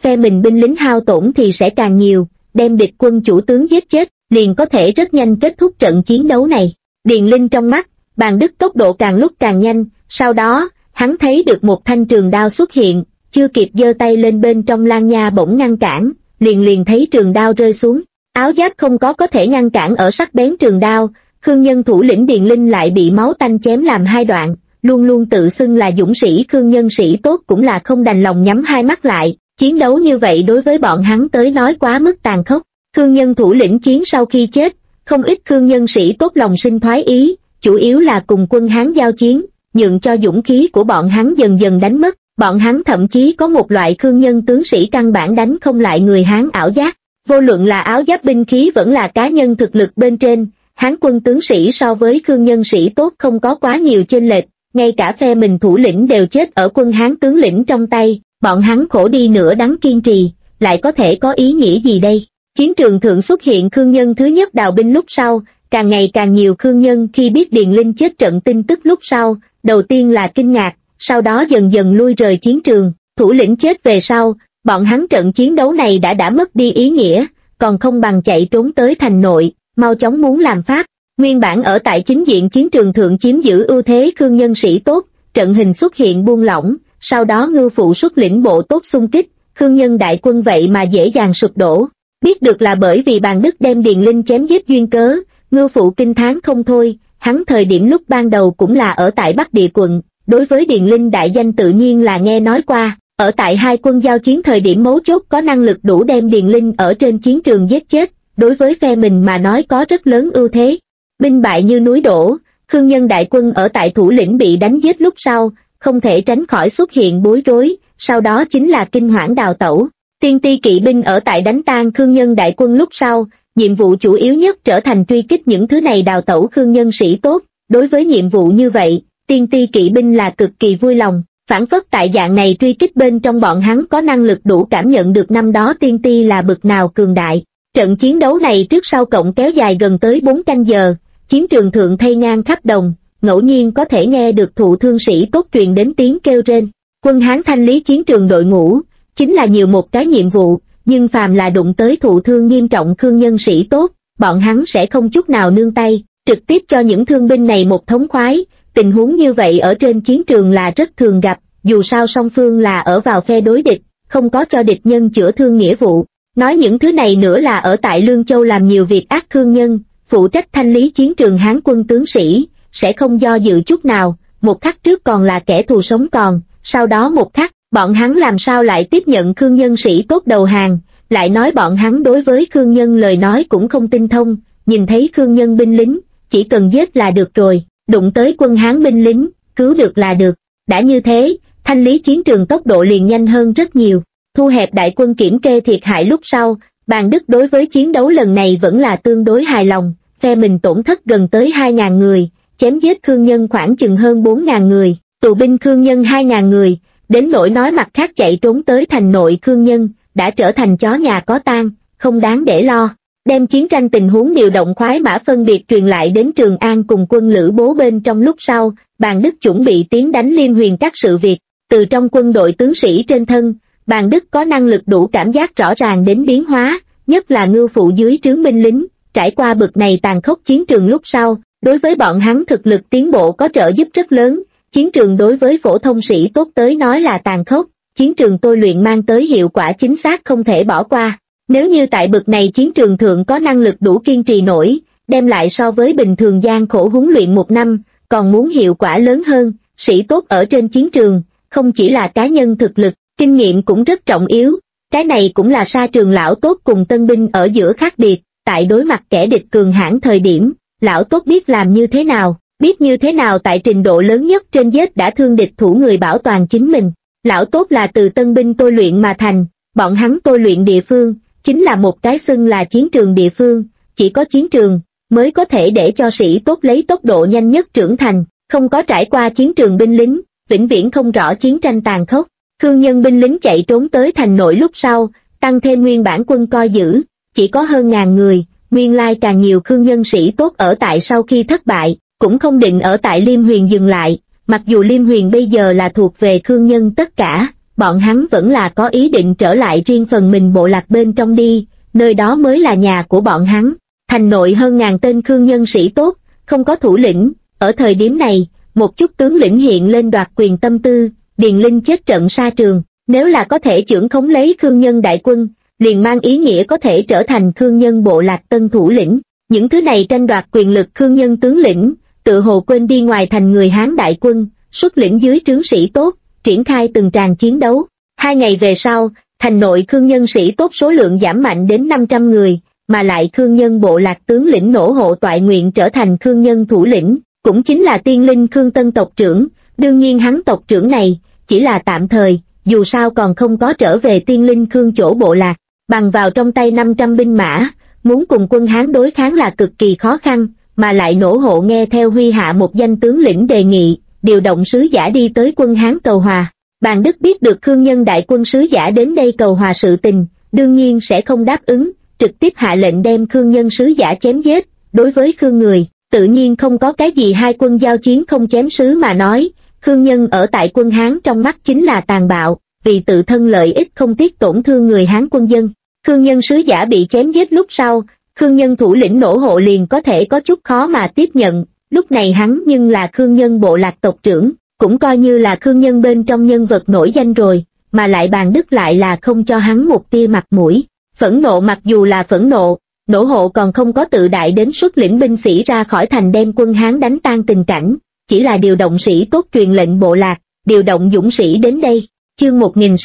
phe mình binh lính hao tổn thì sẽ càng nhiều, đem địch quân chủ tướng giết chết, liền có thể rất nhanh kết thúc trận chiến đấu này. Điền Linh trong mắt, Bàn Đức tốc độ càng lúc càng nhanh, sau đó, hắn thấy được một thanh trường đao xuất hiện, chưa kịp giơ tay lên bên trong Lan Nha bỗng ngăn cản, liền thấy trường đao rơi xuống, áo giáp không có thể ngăn cản ở sắc bén trường đao, Khương Nhân thủ lĩnh Điền Linh lại bị máu tanh chém làm hai đoạn, luôn luôn tự xưng là dũng sĩ Khương Nhân sĩ tốt cũng là không đành lòng nhắm hai mắt lại, chiến đấu như vậy đối với bọn hắn tới nói quá mức tàn khốc. Khương Nhân thủ lĩnh chiến sau khi chết, không ít Khương Nhân sĩ tốt lòng sinh thoái ý, chủ yếu là cùng quân Hán giao chiến, nhượng cho dũng khí của bọn hắn dần dần đánh mất, bọn hắn thậm chí có một loại Khương Nhân tướng sĩ căn bản đánh không lại người Hán ảo giác, vô luận là áo giáp binh khí vẫn là cá nhân thực lực bên trên, Hán quân tướng sĩ so với Khương Nhân sĩ tốt không có quá nhiều chênh lệch, ngay cả phe mình thủ lĩnh đều chết ở quân Hán tướng lĩnh trong tay, bọn hắn khổ đi nửa đắng kiên trì, lại có thể có ý nghĩa gì đây? Chiến trường thượng xuất hiện Khương Nhân thứ nhất đào binh lúc sau, càng ngày càng nhiều Khương Nhân khi biết Điền Linh chết trận tin tức lúc sau, đầu tiên là kinh ngạc, sau đó dần dần lui rời chiến trường, thủ lĩnh chết về sau, bọn hắn trận chiến đấu này đã mất đi ý nghĩa, còn không bằng chạy trốn tới thành nội, mau chóng muốn làm pháp. Nguyên bản ở tại chính diện chiến trường thượng chiếm giữ ưu thế Khương Nhân sĩ tốt, trận hình xuất hiện buông lỏng, sau đó Ngưu Phụ xuất lĩnh bộ tốt xung kích, Khương Nhân đại quân vậy mà dễ dàng sụp đổ. Biết được là bởi vì Bàn Đức đem Điền Linh chém giết duyên cớ, Ngưu Phụ kinh thán không thôi, hắn thời điểm lúc ban đầu cũng là ở tại Bắc Địa quận, đối với Điền Linh đại danh tự nhiên là nghe nói qua, ở tại hai quân giao chiến thời điểm mấu chốt có năng lực đủ đem Điền Linh ở trên chiến trường giết chết, đối với phe mình mà nói có rất lớn ưu thế. Binh bại như núi đổ, Khương Nhân đại quân ở tại thủ lĩnh bị đánh giết lúc sau, không thể tránh khỏi xuất hiện bối rối, sau đó chính là kinh hoảng đào tẩu. Tiên ti kỵ binh ở tại đánh tan Khương Nhân đại quân lúc sau, nhiệm vụ chủ yếu nhất trở thành truy kích những thứ này đào tẩu Khương Nhân sĩ tốt, đối với nhiệm vụ như vậy, tiên ti kỵ binh là cực kỳ vui lòng, phản phất tại dạng này truy kích bên trong bọn hắn có năng lực đủ cảm nhận được năm đó tiên ti là bực nào cường đại. Trận chiến đấu này trước sau cộng kéo dài gần tới 4 canh giờ, chiến trường thượng thay ngang khắp đồng, ngẫu nhiên có thể nghe được thụ thương sĩ tốt truyền đến tiếng kêu rên. Quân Hán thanh lý chiến trường đội ngũ, chính là nhiều một cái nhiệm vụ, nhưng phàm là đụng tới thụ thương nghiêm trọng Khương Nhân sĩ tốt, bọn hắn sẽ không chút nào nương tay, trực tiếp cho những thương binh này một thống khoái. Tình huống như vậy ở trên chiến trường là rất thường gặp, dù sao song phương là ở vào phe đối địch, không có cho địch nhân chữa thương nghĩa vụ. Nói những thứ này nữa là ở tại Lương Châu làm nhiều việc ác Khương Nhân, phụ trách thanh lý chiến trường Hán quân tướng sĩ, sẽ không do dự chút nào, một khắc trước còn là kẻ thù sống còn, sau đó một khắc, bọn hắn làm sao lại tiếp nhận Khương Nhân sĩ tốt đầu hàng, lại nói bọn hắn đối với Khương Nhân lời nói cũng không tinh thông, nhìn thấy Khương Nhân binh lính, chỉ cần giết là được rồi, đụng tới quân Hán binh lính, cứu được là được, đã như thế, thanh lý chiến trường tốc độ liền nhanh hơn rất nhiều. Thu hẹp đại quân kiểm kê thiệt hại lúc sau, Bàn Đức đối với chiến đấu lần này vẫn là tương đối hài lòng, phe mình tổn thất gần tới 2.000 người, chém giết Khương Nhân khoảng chừng hơn 4.000 người, tù binh Khương Nhân 2.000 người, đến nỗi nói mặt khác chạy trốn tới thành nội Khương Nhân, đã trở thành chó nhà có tang, không đáng để lo. Đem chiến tranh tình huống điều động khoái mã phân biệt truyền lại đến Trường An cùng quân Lữ Bố bên trong lúc sau, Bàn Đức chuẩn bị tiến đánh Liên Huyền các sự việc, từ trong quân đội tướng sĩ trên thân, Bàn Đức có năng lực đủ cảm giác rõ ràng đến biến hóa, nhất là Ngưu Phụ dưới trướng binh lính, trải qua bực này tàn khốc chiến trường lúc sau, đối với bọn hắn thực lực tiến bộ có trợ giúp rất lớn, chiến trường đối với phổ thông sĩ tốt tới nói là tàn khốc, chiến trường tôi luyện mang tới hiệu quả chính xác không thể bỏ qua. Nếu như tại bực này chiến trường thượng có năng lực đủ kiên trì nổi, đem lại so với bình thường gian khổ huấn luyện 1 năm, còn muốn hiệu quả lớn hơn, sĩ tốt ở trên chiến trường, không chỉ là cá nhân thực lực, kinh nghiệm cũng rất trọng yếu, cái này cũng là Sa Trường lão tốt cùng tân binh ở giữa khác biệt, tại đối mặt kẻ địch cường hãn thời điểm, lão tốt biết làm như thế nào, biết như thế nào tại trình độ lớn nhất trên giết đã thương địch thủ người bảo toàn chính mình. Lão tốt là từ tân binh tôi luyện mà thành, bọn hắn tôi luyện địa phương, chính là một cái xưng là chiến trường địa phương, chỉ có chiến trường mới có thể để cho sĩ tốt lấy tốc độ nhanh nhất trưởng thành, không có trải qua chiến trường binh lính, vĩnh viễn không rõ chiến tranh tàn khốc. Khương Nhân binh lính chạy trốn tới thành nội lúc sau, tăng thêm nguyên bản quân coi giữ, chỉ có hơn 1000 người, nguyên lai càng nhiều Khương Nhân sĩ tốt ở tại sau khi thất bại, cũng không định ở tại Liêm Huyền dừng lại, mặc dù Liêm Huyền bây giờ là thuộc về Khương Nhân tất cả, bọn hắn vẫn là có ý định trở lại riêng phần mình bộ lạc bên trong đi, nơi đó mới là nhà của bọn hắn. Thành nội hơn ngàn tên khương nhân sĩ tốt, không có thủ lĩnh, ở thời điểm này, một chút tướng lĩnh hiện lên đoạt quyền tâm tư, Điền Linh chết trận sa trường, nếu là có thể chưởng khống lấy khương nhân đại quân, liền mang ý nghĩa có thể trở thành khương nhân bộ lạc tân thủ lĩnh. Những thứ này tranh đoạt quyền lực khương nhân tướng lĩnh, tự hồ quên đi ngoài thành người Hán đại quân, xuất lĩnh dưới trướng sĩ tốt, triển khai từng tràng chiến đấu. 2 ngày về sau, thành nội khương nhân sĩ tốt số lượng giảm mạnh đến 500 người, mà lại khương nhân bộ lạc tướng lĩnh Nỗ Hộ toại nguyện trở thành khương nhân thủ lĩnh, cũng chính là tiên linh khương tân tộc trưởng. Đương nhiên hắn tộc trưởng này chỉ là tạm thời, dù sao còn không có trở về tiên linh khương chỗ bộ lạc, bằng vào trong tay 500 binh mã, muốn cùng quân Hán đối kháng là cực kỳ khó khăn, mà lại Nỗ Hộ nghe theo Huy hạ một danh tướng lĩnh đề nghị, điều động sứ giả đi tới quân Hán cầu hòa. Bàn Đức biết được khương nhân đại quân sứ giả đến đây cầu hòa sự tình, đương nhiên sẽ không đáp ứng, trực tiếp hạ lệnh đem khương nhân sứ giả chém giết. Đối với khương người, tự nhiên không có cái gì hai quân giao chiến không chém sứ mà nói, khương nhân ở tại quân Hán trong mắt chính là tàn bạo, vì tự thân lợi ích không tiếc tổn thương người Hán quân dân. Khương nhân sứ giả bị chém giết lúc sau, khương nhân thủ lĩnh Nỗ Hộ liền có thể có chút khó mà tiếp nhận, lúc này hắn nhưng là khương nhân bộ lạc tộc trưởng, cũng coi như là khương nhân bên trong nhân vật nổi danh rồi, mà lại Bàn Đức lại là không cho hắn một tia mặt mũi. Phẫn nộ mặc dù là phẫn nộ, Nỗ Hộ còn không có tự đại đến xuất lĩnh binh sĩ ra khỏi thành đem quân Hán đánh tan tình cảnh, chỉ là điều động sĩ tốt truyền lệnh bộ lạc, điều động dũng sĩ đến đây. Chương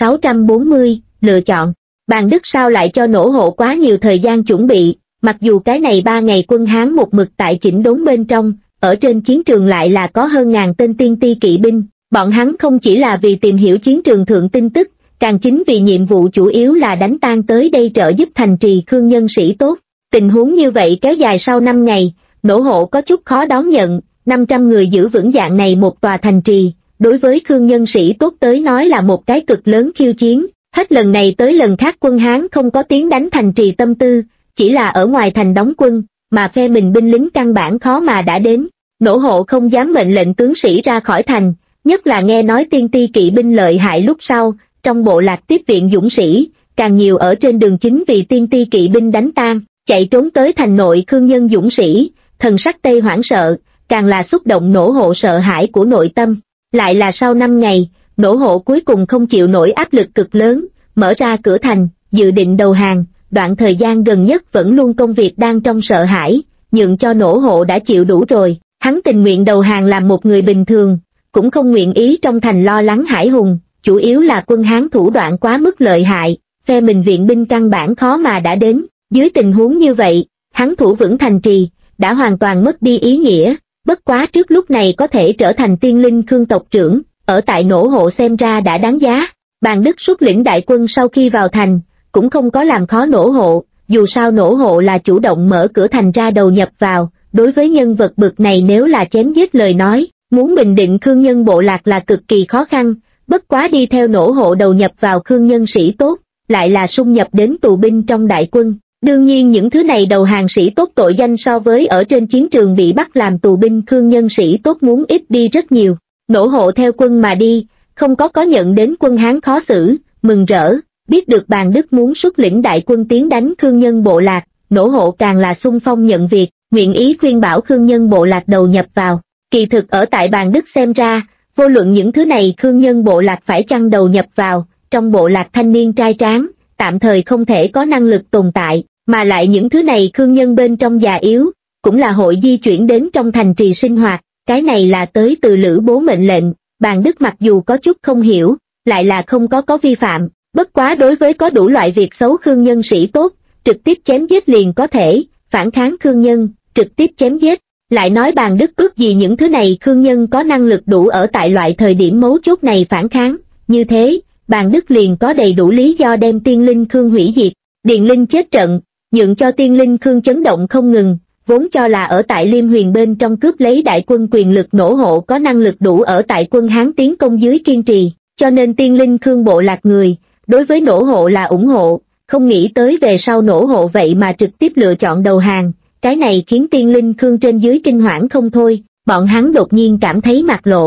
1640, lựa chọn. Bàn Đức sao lại cho Nỗ Hộ quá nhiều thời gian chuẩn bị, mặc dù cái này 3 ngày quân Hán một mực tại chỉnh đốn bên trong, ở trên chiến trường lại là có hơn ngàn tên tiên ti kỵ binh, bọn hắn không chỉ là vì tìm hiểu chiến trường thượng tin tức, càng chính vì nhiệm vụ chủ yếu là đánh tan tới đây trợ giúp thành trì khương nhân sĩ tốt. Tình huống như vậy kéo dài sau 5 ngày, Nỗ Hộ có chút khó đón nhận, 500 người giữ vững dạng này một tòa thành trì, đối với khương nhân sĩ tốt tới nói là một cái cực lớn khiêu chiến. Hết lần này tới lần khác quân Hán không có tiến đánh thành trì tâm tư, chỉ là ở ngoài thành đóng quân, mà phe mình binh lính căn bản khó mà đã đến. Nỗ Hộ không dám mệnh lệnh tướng sĩ ra khỏi thành, nhất là nghe nói tiên ti kỵ binh lợi hại lúc sau, trong bộ lạc tiếp viện dũng sĩ, càng nhiều ở trên đường chính vì tiên ti kỵ binh đánh tan, chạy trốn tới thành nội khương nhân dũng sĩ, thần sắc Tây hoảng sợ, càng là xúc động Nỗ Hộ sợ hãi của nội tâm. Lại là sau 5 ngày, Nỗ Hộ cuối cùng không chịu nổi áp lực cực lớn, mở ra cửa thành, dự định đầu hàng. Đoạn thời gian gần nhất vẫn luôn công việc đang trong sợ hãi, nhượng cho Nỗ Hộ đã chịu đủ rồi, hắn tình nguyện đầu hàng làm một người bình thường, cũng không nguyện ý trong thành lo lắng hải hùng, chủ yếu là quân Hán thủ đoạn quá mức lợi hại, phe mình viện binh căn bản khó mà đã đến. Dưới tình huống như vậy, hắn thủ vững thành trì, đã hoàn toàn mất đi ý nghĩa, bất quá trước lúc này có thể trở thành tiên linh khương tộc trưởng, ở tại Nỗ Hộ xem ra đã đáng giá. Bàn Đức xuất lĩnh đại quân sau khi vào thành, cũng không có làm khó Nỗ Hộ, dù sao Nỗ Hộ là chủ động mở cửa thành ra đầu nhập vào, đối với nhân vật bực này nếu là chém giết lời nói, muốn bình định khương nhân bộ lạc là cực kỳ khó khăn, bất quá đi theo Nỗ Hộ đầu nhập vào khương nhân sĩ tốt, lại là xung nhập đến tù binh trong đại quân. Đương nhiên những thứ này đầu hàng sĩ tốt tội danh so với ở trên chiến trường bị bắt làm tù binh khương nhân sĩ tốt muốn ít đi rất nhiều. Nỗ Hộ theo quân mà đi, không có nhận đến quân Hán khó xử, mừng rỡ, biết được Bàn Đức muốn xuất lĩnh đại quân tiến đánh khương nhân bộ lạc, Nỗ Hộ càng là xung phong nhận việc, nguyện ý khuyên bảo khương nhân bộ lạc đầu nhập vào. Kỳ thực ở tại Bàn Đức xem ra, vô luận những thứ này khương nhân bộ lạc phải chăng đầu nhập vào, trong bộ lạc thanh niên trai tráng, tạm thời không thể có năng lực tồn tại, mà lại những thứ này khương nhân bên trong già yếu, cũng là hội di chuyển đến trong thành trì sinh hoạt, cái này là tới từ Lữ Bố mệnh lệnh. Bàn Đức mặc dù có chút không hiểu, lại là không có vi phạm, bất quá đối với có đủ loại việc xấu khương nhân sĩ tốt, trực tiếp chém giết liền có thể, phản kháng khương nhân, trực tiếp chém giết. Lại nói Bàn Đức ước gì những thứ này khương nhân có năng lực đủ ở tại loại thời điểm mấu chốt này phản kháng, như thế, Bàn Đức liền có đầy đủ lý do đem tiên linh khương hủy diệt. Điền Linh chết trận, nhượng cho tiên linh khương chấn động không ngừng, vốn cho là ở tại Liêm Huyền bên trong cướp lấy đại quân quyền lực Nỗ Hộ có năng lực đủ ở tại quân Hán tiến công dưới kiên trì, cho nên tiên linh khương bộ lạc người, đối với Nỗ Hộ là ủng hộ, không nghĩ tới về sau Nỗ Hộ vậy mà trực tiếp lựa chọn đầu hàng, cái này khiến tiên linh khương trên dưới kinh hoảng không thôi, bọn hắn đột nhiên cảm thấy mặt lộ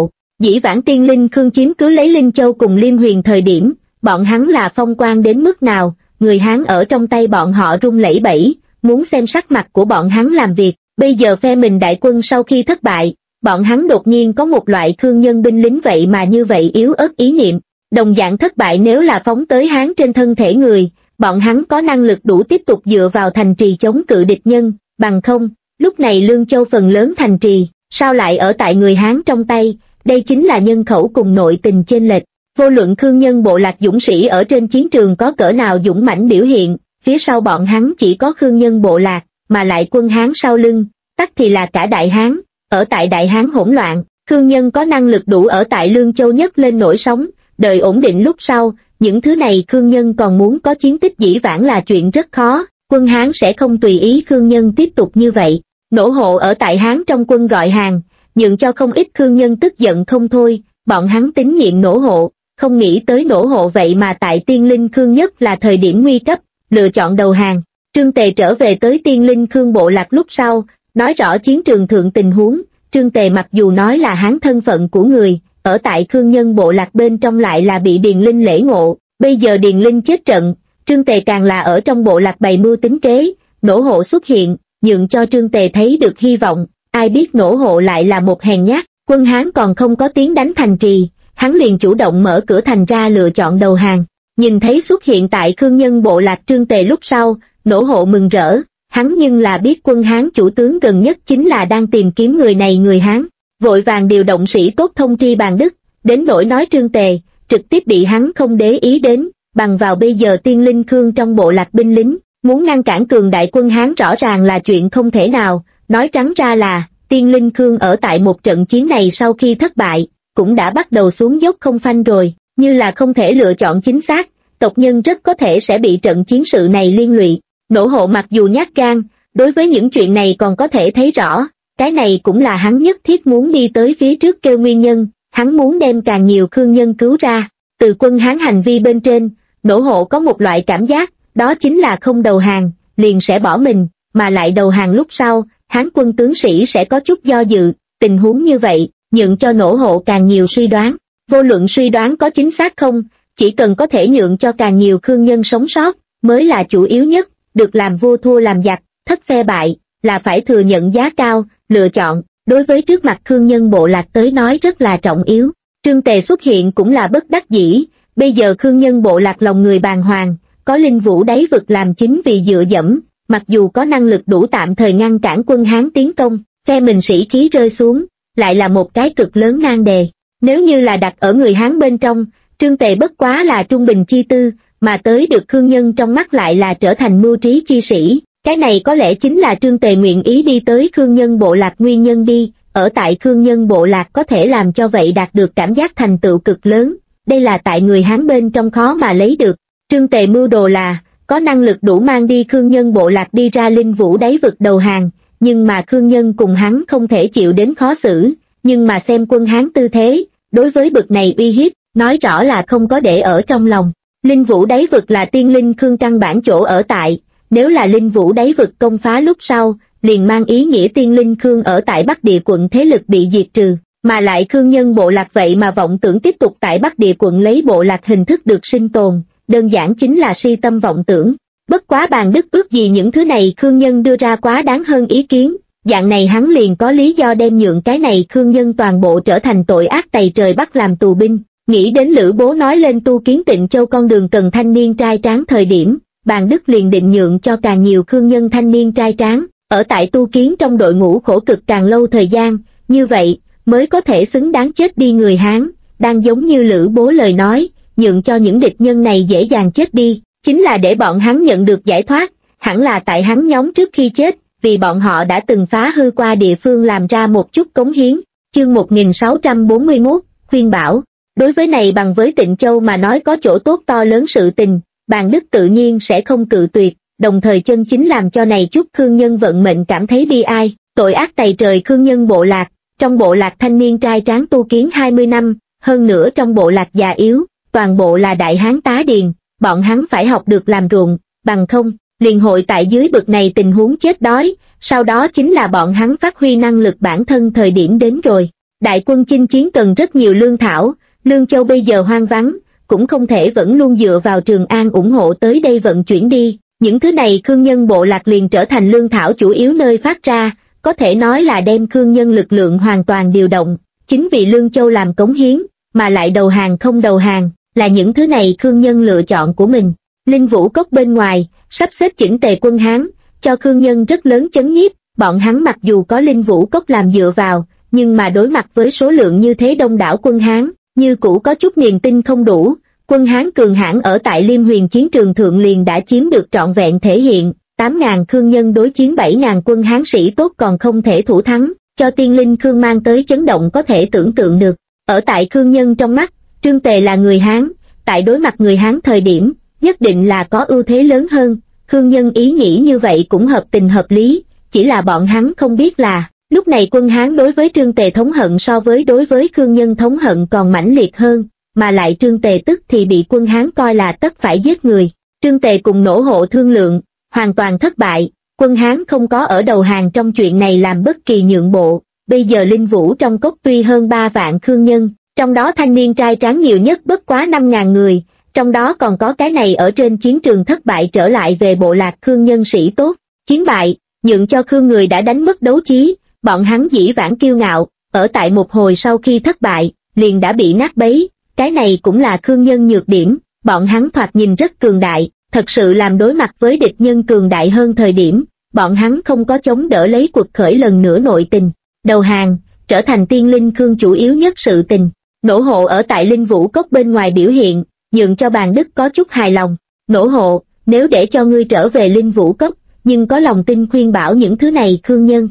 Dĩ vãng Tiên Linh Khương chiếm cứ lấy Linh Châu cùng Liêm Huyền thời điểm, bọn hắn là phong quang đến mức nào, người Hán ở trong tay bọn họ run lẩy bẩy, muốn xem sắc mặt của bọn hắn làm việc. Bây giờ phe mình đại quân sau khi thất bại, bọn hắn đột nhiên có một loại Khương nhân binh lính vậy mà như vậy yếu ớt ý niệm. Đồng dạng thất bại nếu là phóng tới Hán trên thân thể người, bọn hắn có năng lực đủ tiếp tục dựa vào thành trì chống cự địch nhân, bằng không, lúc này Lương Châu phần lớn thành trì, sao lại ở tại người Hán trong tay, đây chính là nhân khẩu cùng nội tình chênh lệch. Vô luận Khương nhân bộ lạc dũng sĩ ở trên chiến trường có cỡ nào dũng mãnh biểu hiện, phía sau bọn hắn chỉ có Khương nhân bộ lạc, mà lại quân Hán sau lưng, tắc thì là cả Đại Hán. Ở tại Đại Hán hỗn loạn, Khương nhân có năng lực đủ ở tại Lương Châu nhất lên nổi sóng, đợi ổn định lúc sau, những thứ này Khương nhân còn muốn có chiến tích dĩ vãng là chuyện rất khó, quân Hán sẽ không tùy ý Khương nhân tiếp tục như vậy. Nỗ hộ ở tại Hán trong quân gọi hàng, nhượng cho không ít Khương nhân tức giận không thôi, bọn hắn tín nhiệm Nỗ hộ, không nghĩ tới Nỗ hộ vậy mà tại Tiên Linh Khương nhất là thời điểm nguy cấp, lựa chọn đầu hàng. Trương Tề trở về tới Tiên Linh Khương bộ lạc lúc sau, nói rõ chiến trường thượng tình huống. Trương Tề mặc dù nói là Hán thân phận của người, ở tại Khương nhân bộ lạc bên trong lại là bị Điền Linh lễ ngộ, bây giờ Điền Linh chết trận, Trương Tề càng là ở trong bộ lạc bày mưu tính kế, Nỗ hộ xuất hiện, nhượng cho Trương Tề thấy được hy vọng, ai biết Nỗ hộ lại là một hèn nhát, quân Hán còn không có tiếng đánh thành trì, hắn liền chủ động mở cửa thành ra lựa chọn đầu hàng. Nhìn thấy xuất hiện tại Khương nhân bộ lạc Trương Tề lúc sau, Nỗ hộ mừng rỡ, hắn nhưng là biết quân Hán chủ tướng gần nhất chính là đang tìm kiếm người này người Hán, vội vàng điều động sĩ tốt thông tri Bàn Đức, đến nỗi nói Trương Tề, trực tiếp bị hắn không để ý đến, bằng vào bây giờ Tiên Linh Khương trong bộ lạc binh lính, muốn ngăn cản cường đại quân Hán rõ ràng là chuyện không thể nào, nói trắng ra là, Tiên Linh Khương ở tại một trận chiến này sau khi thất bại, cũng đã bắt đầu xuống dốc không phanh rồi, như là không thể lựa chọn chính xác, tộc nhân rất có thể sẽ bị trận chiến sự này liên lụy. Nỗ hộ mặc dù nhát gan, đối với những chuyện này còn có thể thấy rõ, cái này cũng là hắn nhất thiết muốn đi tới phía trước kêu nguyên nhân, hắn muốn đem càng nhiều Khương nhân cứu ra. Từ quân Hán hành vi bên trên, Nỗ hộ có một loại cảm giác, đó chính là không đầu hàng, liền sẽ bỏ mình, mà lại đầu hàng lúc sau, Hán quân tướng sĩ sẽ có chút do dự, tình huống như vậy, nhượng cho Nỗ hộ càng nhiều suy đoán. Vô luận suy đoán có chính xác không, chỉ cần có thể nhượng cho càng nhiều Khương nhân sống sót, mới là chủ yếu nhất. Được làm vua thua làm giặc, thất phe bại, là phải thừa nhận giá cao, lựa chọn, đối với trước mặt Khương nhân bộ lạc tới nói rất là trọng yếu. Trương Tề xuất hiện cũng là bất đắc dĩ, bây giờ Khương nhân bộ lạc lòng người bàng hoàng, có Linh Vũ đáy vực làm chính vì dựa dẫm, mặc dù có năng lực đủ tạm thời ngăn cản quân Hán tiến công, phe mình sĩ khí rơi xuống, lại là một cái cực lớn nan đề. Nếu như là đặt ở người Hán bên trong, Trương Tề bất quá là trung bình chi tư, mà tới được Khương nhân trong mắt lại là trở thành mưu trí chi sĩ, cái này có lẽ chính là Trương Tề nguyện ý đi tới Khương nhân bộ lạc nguyên nhân đi, ở tại Khương nhân bộ lạc có thể làm cho vậy đạt được cảm giác thành tựu cực lớn, đây là tại người Hán bên trong khó mà lấy được. Trương Tề mưu đồ là, có năng lực đủ mang đi Khương nhân bộ lạc đi ra Linh Vũ đáy vực đầu hàng, nhưng mà Khương nhân cùng hắn không thể chịu đến khó xử, nhưng mà xem quân Hán tư thế, đối với bực này uy hiếp, nói rõ là không có để ở trong lòng. Linh Vũ đáy vực là Tiên Linh Khương căn bản chỗ ở tại, nếu là Linh Vũ đáy vực công phá lúc sau, liền mang ý nghĩa Tiên Linh Khương ở tại Bắc Địa quận thế lực bị diệt trừ, mà lại Khương nhân bộ lạc vậy mà vọng tưởng tiếp tục tại Bắc Địa quận lấy bộ lạc hình thức được sinh tồn, đơn giản chính là si tâm vọng tưởng. Bất quá Bàn Đức ước gì những thứ này Khương nhân đưa ra quá đáng hơn ý kiến, dạng này hắn liền có lý do đem nhượng cái này Khương nhân toàn bộ trở thành tội ác tày trời bắt làm tù binh. Nghĩ đến Lữ Bố nói lên tu kiến Tịnh Châu con đường cần thanh niên trai tráng thời điểm, Bàn Đức liền định nhượng cho càng nhiều Khương nhân thanh niên trai tráng, ở tại tu kiến trong đội ngũ khổ cực càng lâu thời gian, như vậy, mới có thể xứng đáng chết đi người Hán, đang giống như Lữ Bố lời nói, nhượng cho những địch nhân này dễ dàng chết đi, chính là để bọn hắn nhận được giải thoát, hẳn là tại hắn nhóm trước khi chết, vì bọn họ đã từng phá hư qua địa phương làm ra một chút cống hiến. Chương 1641, khuyên bảo. Đối với này bằng với Tịnh Châu mà nói có chỗ tốt to lớn sự tình, Bàn Đức tự nhiên sẽ không cự tuyệt, đồng thời chân chính làm cho này chút Khương nhân vận mệnh cảm thấy bi ai, tội ác tày trời Khương nhân bộ lạc, trong bộ lạc thanh niên trai tráng tu kiến 20 năm, hơn nữa trong bộ lạc già yếu, toàn bộ là đại hán tá điền, bọn hắn phải học được làm ruộng, bằng không, liền hội tại dưới bực này tình huống chết đói, sau đó chính là bọn hắn phát huy năng lực bản thân thời điểm đến rồi. Đại quân chinh chiến cần rất nhiều lương thảo, Lương Châu bây giờ hoang vắng, cũng không thể vẫn luôn dựa vào Trường An ủng hộ tới đây vận chuyển đi. Những thứ này Khương Nhân bộ lạc liền trở thành lương thảo chủ yếu nơi phát ra, có thể nói là đem Khương Nhân lực lượng hoàn toàn điều động. Chính vì Lương Châu làm cống hiến, mà lại đầu hàng không đầu hàng, là những thứ này Khương Nhân lựa chọn của mình. Linh Vũ Cốc bên ngoài, sắp xếp chỉnh tề quân Hán, cho Khương Nhân rất lớn chấn nhiếp. Bọn hắn mặc dù có Linh Vũ Cốc làm dựa vào, nhưng mà đối mặt với số lượng như thế đông đảo quân Hán, như cũ có chút niềm tin không đủ. Quân Hán cường hãn ở tại Liêm Huyền chiến trường thượng liền đã chiếm được trọn vẹn thể hiện, 8.000 Khương Nhân đối chiến 7.000 quân Hán sĩ tốt còn không thể thủ thắng, cho tiên linh Khương mang tới chấn động có thể tưởng tượng được. Ở tại Khương Nhân trong mắt, Trương Tề là người Hán, tại đối mặt người Hán thời điểm, nhất định là có ưu thế lớn hơn. Khương Nhân ý nghĩ như vậy cũng hợp tình hợp lý, chỉ là bọn hắn không biết là, lúc này quân Hán đối với Trương Tề thống hận so với đối với Khương Nhân thống hận còn mãnh liệt hơn, mà lại Trương Tề tức thì bị quân Hán coi là tất phải giết người. Trương Tề cùng Nỗ Hộ thương lượng, hoàn toàn thất bại, quân Hán không có ở đầu hàng trong chuyện này làm bất kỳ nhượng bộ. Bây giờ Linh Vũ trong cốc tuy hơn 3 vạn Khương Nhân, trong đó thanh niên trai tráng nhiều nhất bất quá 5.000 người, trong đó còn có cái này ở trên chiến trường thất bại trở lại về bộ lạc Khương Nhân sĩ tốt. Chiến bại, nhượng cho Khương người đã đánh mất đấu trí, bọn hắn dĩ vãng kiêu ngạo, ở tại một hồi sau khi thất bại, liền đã bị nát bấy, cái này cũng là Khương Nhân nhược điểm, bọn hắn thoạt nhìn rất cường đại, thật sự làm đối mặt với địch nhân cường đại hơn thời điểm, bọn hắn không có chống đỡ lấy cuộc khởi lần nữa nội tình. Đầu hàng, trở thành tiên linh Khương chủ yếu nhất sự tình. Nỗ Hộ ở tại Linh Vũ Cốc bên ngoài biểu hiện, nhượng cho Bàn Đức có chút hài lòng. Nỗ Hộ, nếu để cho ngươi trở về Linh Vũ Cốc, nhưng có lòng tin khuyên bảo những thứ này Khương Nhân.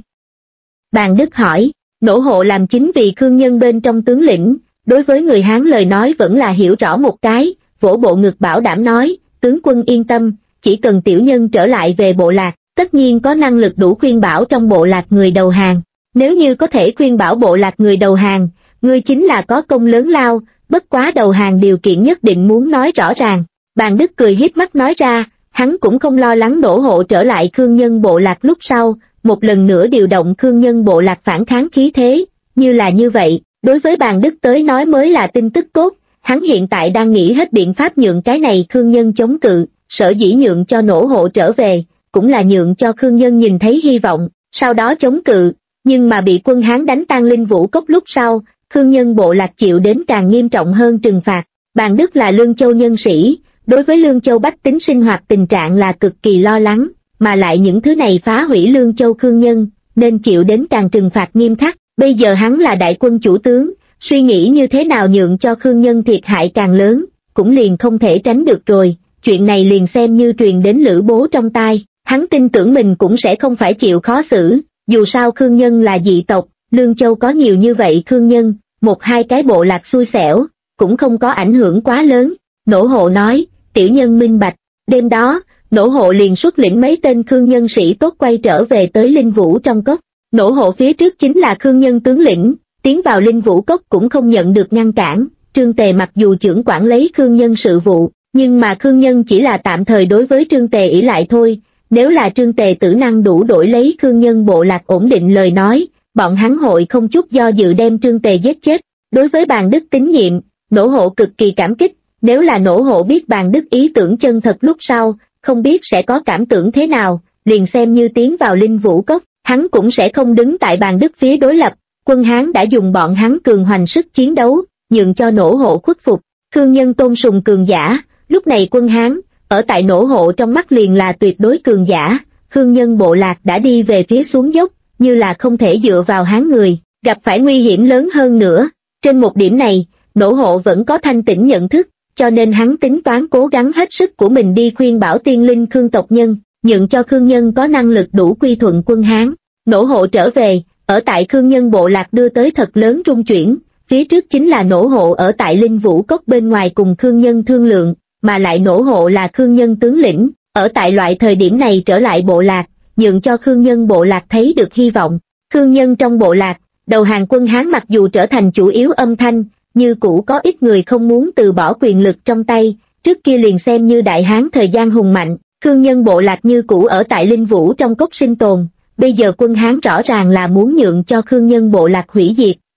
Bàn Đức hỏi, Nỗ Hộ làm chính vì Khương Nhân bên trong tướng lĩnh, đối với người Hán lời nói vẫn là hiểu rõ một cái, vỗ bộ ngực bảo đảm nói, tướng quân yên tâm, chỉ cần tiểu nhân trở lại về bộ lạc, tất nhiên có năng lực đủ khuyên bảo trong bộ lạc người đầu hàng. Nếu như có thể khuyên bảo bộ lạc người đầu hàng, ngươi chính là có công lớn lao, bất quá đầu hàng điều kiện nhất định muốn nói rõ ràng. Bàn Đức cười hiếp mắt nói ra, hắn cũng không lo lắng Nỗ Hộ trở lại Khương Nhân bộ lạc lúc sau, một lần nữa điều động Khương Nhân bộ lạc phản kháng khí thế, như là như vậy, đối với Bàn Đức tới nói mới là tin tức tốt, hắn hiện tại đang nghĩ hết biện pháp nhượng cái này Khương Nhân chống cự, sở dĩ nhượng cho Nỗ Hộ trở về, cũng là nhượng cho Khương Nhân nhìn thấy hy vọng, sau đó chống cự. Nhưng mà bị quân Hán đánh tan Linh Vũ Cốc lúc sau, Khương Nhân bộ lạc chịu đến càng nghiêm trọng hơn trừng phạt. Bàn Đức là Lương Châu nhân sĩ, đối với Lương Châu bách tính sinh hoạt tình trạng là cực kỳ lo lắng, mà lại những thứ này phá hủy Lương Châu Khương Nhân, nên chịu đến càng trừng phạt nghiêm khắc. Bây giờ hắn là đại quân chủ tướng, suy nghĩ như thế nào nhượng cho Khương Nhân thiệt hại càng lớn, cũng liền không thể tránh được rồi. Chuyện này liền xem như truyền đến Lữ Bố trong tai, hắn tin tưởng mình cũng sẽ không phải chịu khó xử. Dù sao Khương Nhân là dị tộc, Lương Châu có nhiều như vậy Khương Nhân, một hai cái bộ lạc xui xẻo, cũng không có ảnh hưởng quá lớn. Nỗ Hộ nói, tiểu nhân minh bạch. Đêm đó, Nỗ Hộ liền xuất lĩnh mấy tên Khương Nhân sĩ tốt quay trở về tới Linh Vũ trong cốc. Nỗ Hộ phía trước chính là Khương Nhân tướng lĩnh, tiến vào Linh Vũ cốc cũng không nhận được ngăn cản. Trương Tề mặc dù trưởng quản lấy Khương Nhân sự vụ, nhưng mà Khương Nhân chỉ là tạm thời đối với Trương Tề ỷ lại thôi. Nếu là Trương Tề tử năng đủ đổi lấy Khương Nhân bộ lạc ổn định lời nói, bọn hắn hội không chút do dự đem Trương Tề giết chết. Đối với Bàn Đức tín nhiệm, Nỗ Hộ cực kỳ cảm kích, nếu là Nỗ Hộ biết Bàn Đức ý tưởng chân thật lúc sau, không biết sẽ có cảm tưởng thế nào, liền xem như tiến vào Linh Vũ cốc, hắn cũng sẽ không đứng tại Bàn Đức phía đối lập. Quân Hán đã dùng bọn hắn cường hoành sức chiến đấu, nhượng cho Nỗ Hộ khuất phục. Khương Nhân tôn sùng cường giả, lúc này quân Hán ở tại Nỗ Hộ trong mắt liền là tuyệt đối cường giả. Khương Nhân bộ lạc đã đi về phía xuống dốc, như là không thể dựa vào Hán người, gặp phải nguy hiểm lớn hơn nữa. Trên một điểm này, Nỗ Hộ vẫn có thanh tĩnh nhận thức, cho nên hắn tính toán cố gắng hết sức của mình đi khuyên bảo tiên linh Khương tộc nhân, nhượng cho Khương Nhân có năng lực đủ quy thuận quân Hán. Nỗ Hộ trở về, ở tại Khương Nhân bộ lạc đưa tới thật lớn rung chuyển, phía trước chính là Nỗ Hộ ở tại Linh Vũ cốc bên ngoài cùng Khương Nhân thương lượng, mà lại Nỗ Hộ là Khương Nhân tướng lĩnh, ở tại loại thời điểm này trở lại bộ lạc, nhượng cho Khương Nhân bộ lạc thấy được hy vọng. Khương Nhân trong bộ lạc, đầu hàng quân Hán mặc dù trở thành chủ yếu âm thanh, như cũ có ít người không muốn từ bỏ quyền lực trong tay, trước kia liền xem như Đại Hán thời gian hùng mạnh, Khương Nhân bộ lạc như cũ ở tại Linh Vũ trong cốc sinh tồn, bây giờ quân Hán rõ ràng là muốn nhượng cho Khương Nhân bộ lạc hủy diệt,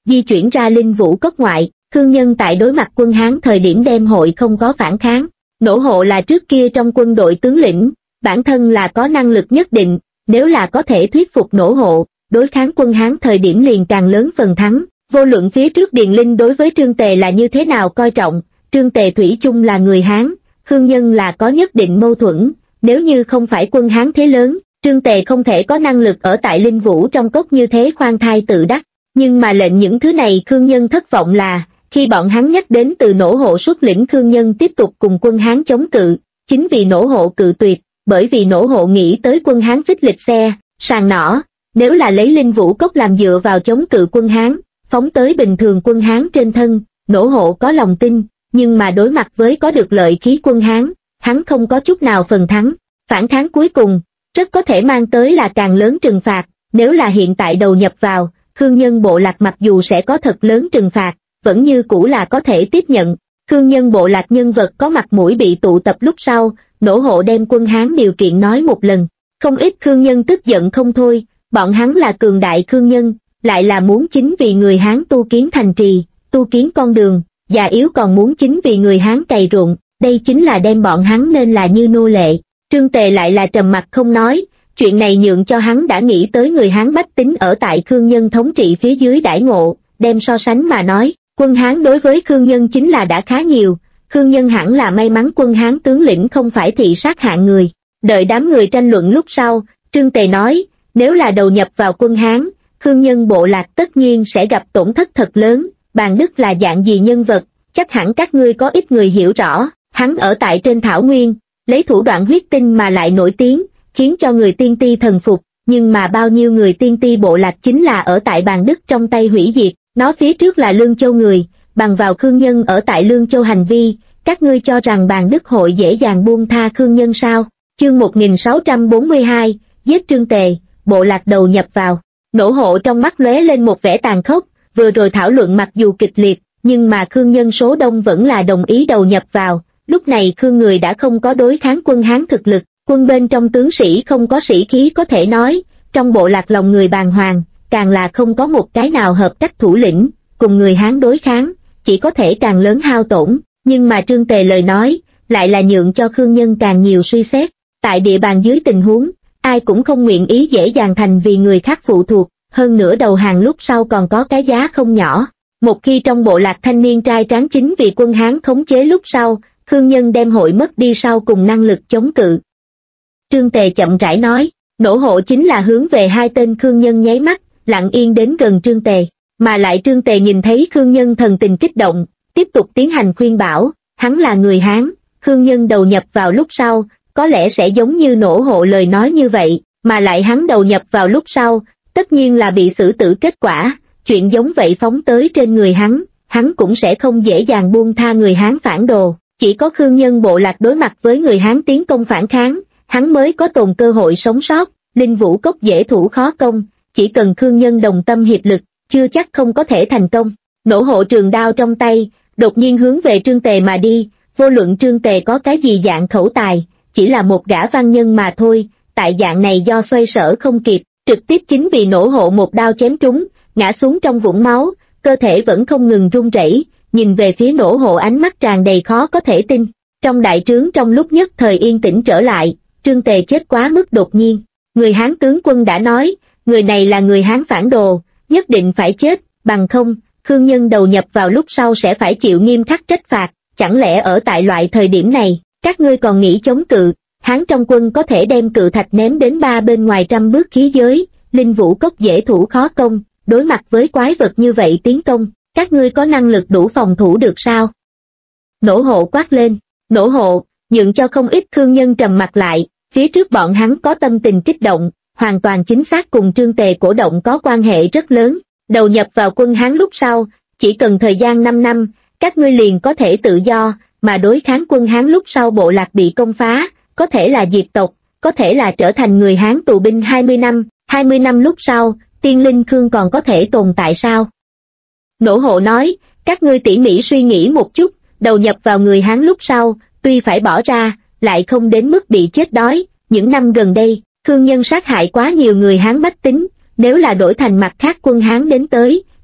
di chuyển ra Linh Vũ Cốc ngoại. Khương Nhân tại đối mặt quân Hán thời điểm đem hội không có phản kháng. Nỗ Hộ là trước kia trong quân đội tướng lĩnh, bản thân là có năng lực nhất định, nếu là có thể thuyết phục Nỗ Hộ, đối kháng quân Hán thời điểm liền càng lớn phần thắng. Vô luận phía trước Điền Linh đối với Trương Tề là như thế nào coi trọng, Trương Tề thủy chung là người Hán, Khương Nhân là có nhất định mâu thuẫn, nếu như không phải quân Hán thế lớn, Trương Tề không thể có năng lực ở tại Linh Vũ trong cốc như thế khoan thai tự đắc. Nhưng mà lệnh những thứ này Khương Nhân thất vọng là, khi bọn hắn nhắc đến từ Nỗ Hộ xuất lĩnh Khương Nhân tiếp tục cùng quân Hán chống cự, chính vì Nỗ Hộ cự tuyệt, bởi vì Nỗ Hộ nghĩ tới quân Hán phích lịch xe, sàng nỏ, nếu là lấy Linh Vũ Cốc làm dựa vào chống cự quân Hán, phóng tới bình thường quân Hán trên thân, Nỗ Hộ có lòng tin, nhưng mà đối mặt với có được lợi khí quân Hán, hắn không có chút nào phần thắng. Phản kháng cuối cùng, rất có thể mang tới là càng lớn trừng phạt, nếu là hiện tại đầu nhập vào, Khương Nhân bộ lạc mặc dù sẽ có thật lớn trừng phạt, vẫn như cũ là có thể tiếp nhận. Khương Nhân bộ lạc nhân vật có mặt mũi bị tụ tập lúc sau, Nỗ Hộ đem quân Hán điều kiện nói một lần. Không ít Khương Nhân tức giận không thôi, bọn hắn là cường đại Khương Nhân, lại là muốn chính vì người Hán tu kiến thành trì, tu kiến con đường, già yếu còn muốn chính vì người Hán cày ruộng, đây chính là đem bọn hắn nên là như nô lệ. Trương Tề lại là trầm mặc không nói, chuyện này nhượng cho hắn đã nghĩ tới người Hán bách tính ở tại Khương Nhân thống trị phía dưới đãi ngộ, đem so sánh mà nói, quân Hán đối với Khương Nhân chính là đã khá nhiều, Khương Nhân hẳn là may mắn quân Hán tướng lĩnh không phải thị sát hạng người. Đợi đám người tranh luận lúc sau, Trương Tề nói, nếu là đầu nhập vào quân Hán, Khương Nhân bộ lạc tất nhiên sẽ gặp tổn thất thật lớn. Bàn Đức là dạng gì nhân vật, chắc hẳn các ngươi có ít người hiểu rõ, hắn ở tại trên thảo nguyên, lấy thủ đoạn huyết tinh mà lại nổi tiếng, khiến cho người tiên ti thần phục, nhưng mà bao nhiêu người tiên ti bộ lạc chính là ở tại Bàn Đức trong tay hủy diệt, nó phía trước là Lương Châu người, bằng vào Khương Nhân ở tại Lương Châu hành vi, các ngươi cho rằng Bàn Đức hội dễ dàng buông tha Khương Nhân sao? Chương 1642, giết Trương Tề, bộ lạc đầu nhập vào. Nỗ Hộ trong mắt lóe lên một vẻ tàn khốc, vừa rồi thảo luận mặc dù kịch liệt, nhưng mà Khương Nhân số đông vẫn là đồng ý đầu nhập vào. Lúc này Khương người đã không có đối kháng quân Hán thực lực, quân bên trong tướng sĩ không có sĩ khí có thể nói, trong bộ lạc lòng người bàng hoàng, càng là không có một cái nào hợp cách thủ lĩnh, cùng người Hán đối kháng, chỉ có thể càng lớn hao tổn, nhưng mà Trương Tề lời nói, lại là nhượng cho Khương Nhân càng nhiều suy xét, tại địa bàn dưới tình huống, ai cũng không nguyện ý dễ dàng thành vì người khác phụ thuộc, hơn nữa đầu hàng lúc sau còn có cái giá không nhỏ. Một khi trong bộ lạc thanh niên trai tráng chính vì quân Hán khống chế lúc sau, Khương Nhân đem hội mất đi sau cùng năng lực chống cự. Trương Tề chậm rãi nói, Nỗ Hộ chính là hướng về hai tên Khương Nhân nháy mắt, lặng yên đến gần Trương Tề, mà lại Trương Tề nhìn thấy Khương Nhân thần tình kích động, tiếp tục tiến hành khuyên bảo, hắn là người Hán, Khương Nhân đầu nhập vào lúc sau, có lẽ sẽ giống như Nỗ Hộ lời nói như vậy, mà lại hắn đầu nhập vào lúc sau, tất nhiên là bị xử tử kết quả, chuyện giống vậy phóng tới trên người hắn cũng sẽ không dễ dàng buông tha người Hán phản đồ. Chỉ có Khương Nhân bộ lạc đối mặt với người Hán tiến công phản kháng, hắn mới có tồn cơ hội sống sót. Linh Vũ Cốc dễ thủ khó công, chỉ cần Khương Nhân đồng tâm hiệp lực, chưa chắc không có thể thành công. Nỗ Hộ trường đao trong tay, đột nhiên hướng về Trương Tề mà đi, vô luận Trương Tề có cái gì dạng khẩu tài, chỉ là một gã văn nhân mà thôi, tại dạng này do xoay sở không kịp, trực tiếp chính vì Nỗ Hộ một đao chém trúng, ngã xuống trong vũng máu, cơ thể vẫn không ngừng run rẩy, nhìn về phía Nỗ Hộ ánh mắt tràn đầy khó có thể tin. Trong đại trướng trong lúc nhất thời yên tĩnh trở lại, Trương Tề chết quá mức đột nhiên. Người Hán tướng quân đã nói, người này là người Hán phản đồ, nhất định phải chết, bằng không, Khương Nhân đầu nhập vào lúc sau sẽ phải chịu nghiêm khắc trách phạt. Chẳng lẽ ở tại loại thời điểm này, các ngươi còn nghĩ chống cự? Hán trong quân có thể đem cự thạch ném đến ba bên ngoài trăm bước khí giới, Linh Vũ Cốc dễ thủ khó công, đối mặt với quái vật như vậy tiến công, các ngươi có năng lực đủ phòng thủ được sao? Nỗ Hộ quát lên, Nỗ Hộ, nhượng cho không ít Khương Nhân trầm mặt lại, phía trước bọn hắn có tâm tình kích động, hoàn toàn chính xác cùng Trương Tề cổ động có quan hệ rất lớn, đầu nhập vào quân Hán lúc sau, chỉ cần thời gian 5 năm, các ngươi liền có thể tự do, mà đối kháng quân Hán lúc sau bộ lạc bị công phá, có thể là diệt tộc, có thể là trở thành người Hán tù binh 20 năm lúc sau, Tiên Linh Khương còn có thể tồn tại sao? Nỗ Hộ nói, các ngươi tỉ mỉ suy nghĩ một chút, đầu nhập vào người Hán lúc sau, tuy phải bỏ ra, lại không đến mức bị chết đói. Những năm gần đây, Khương Nhân sát hại quá nhiều người Hán bách tính, nếu là đổi thành mặt khác quân Hán đến tới,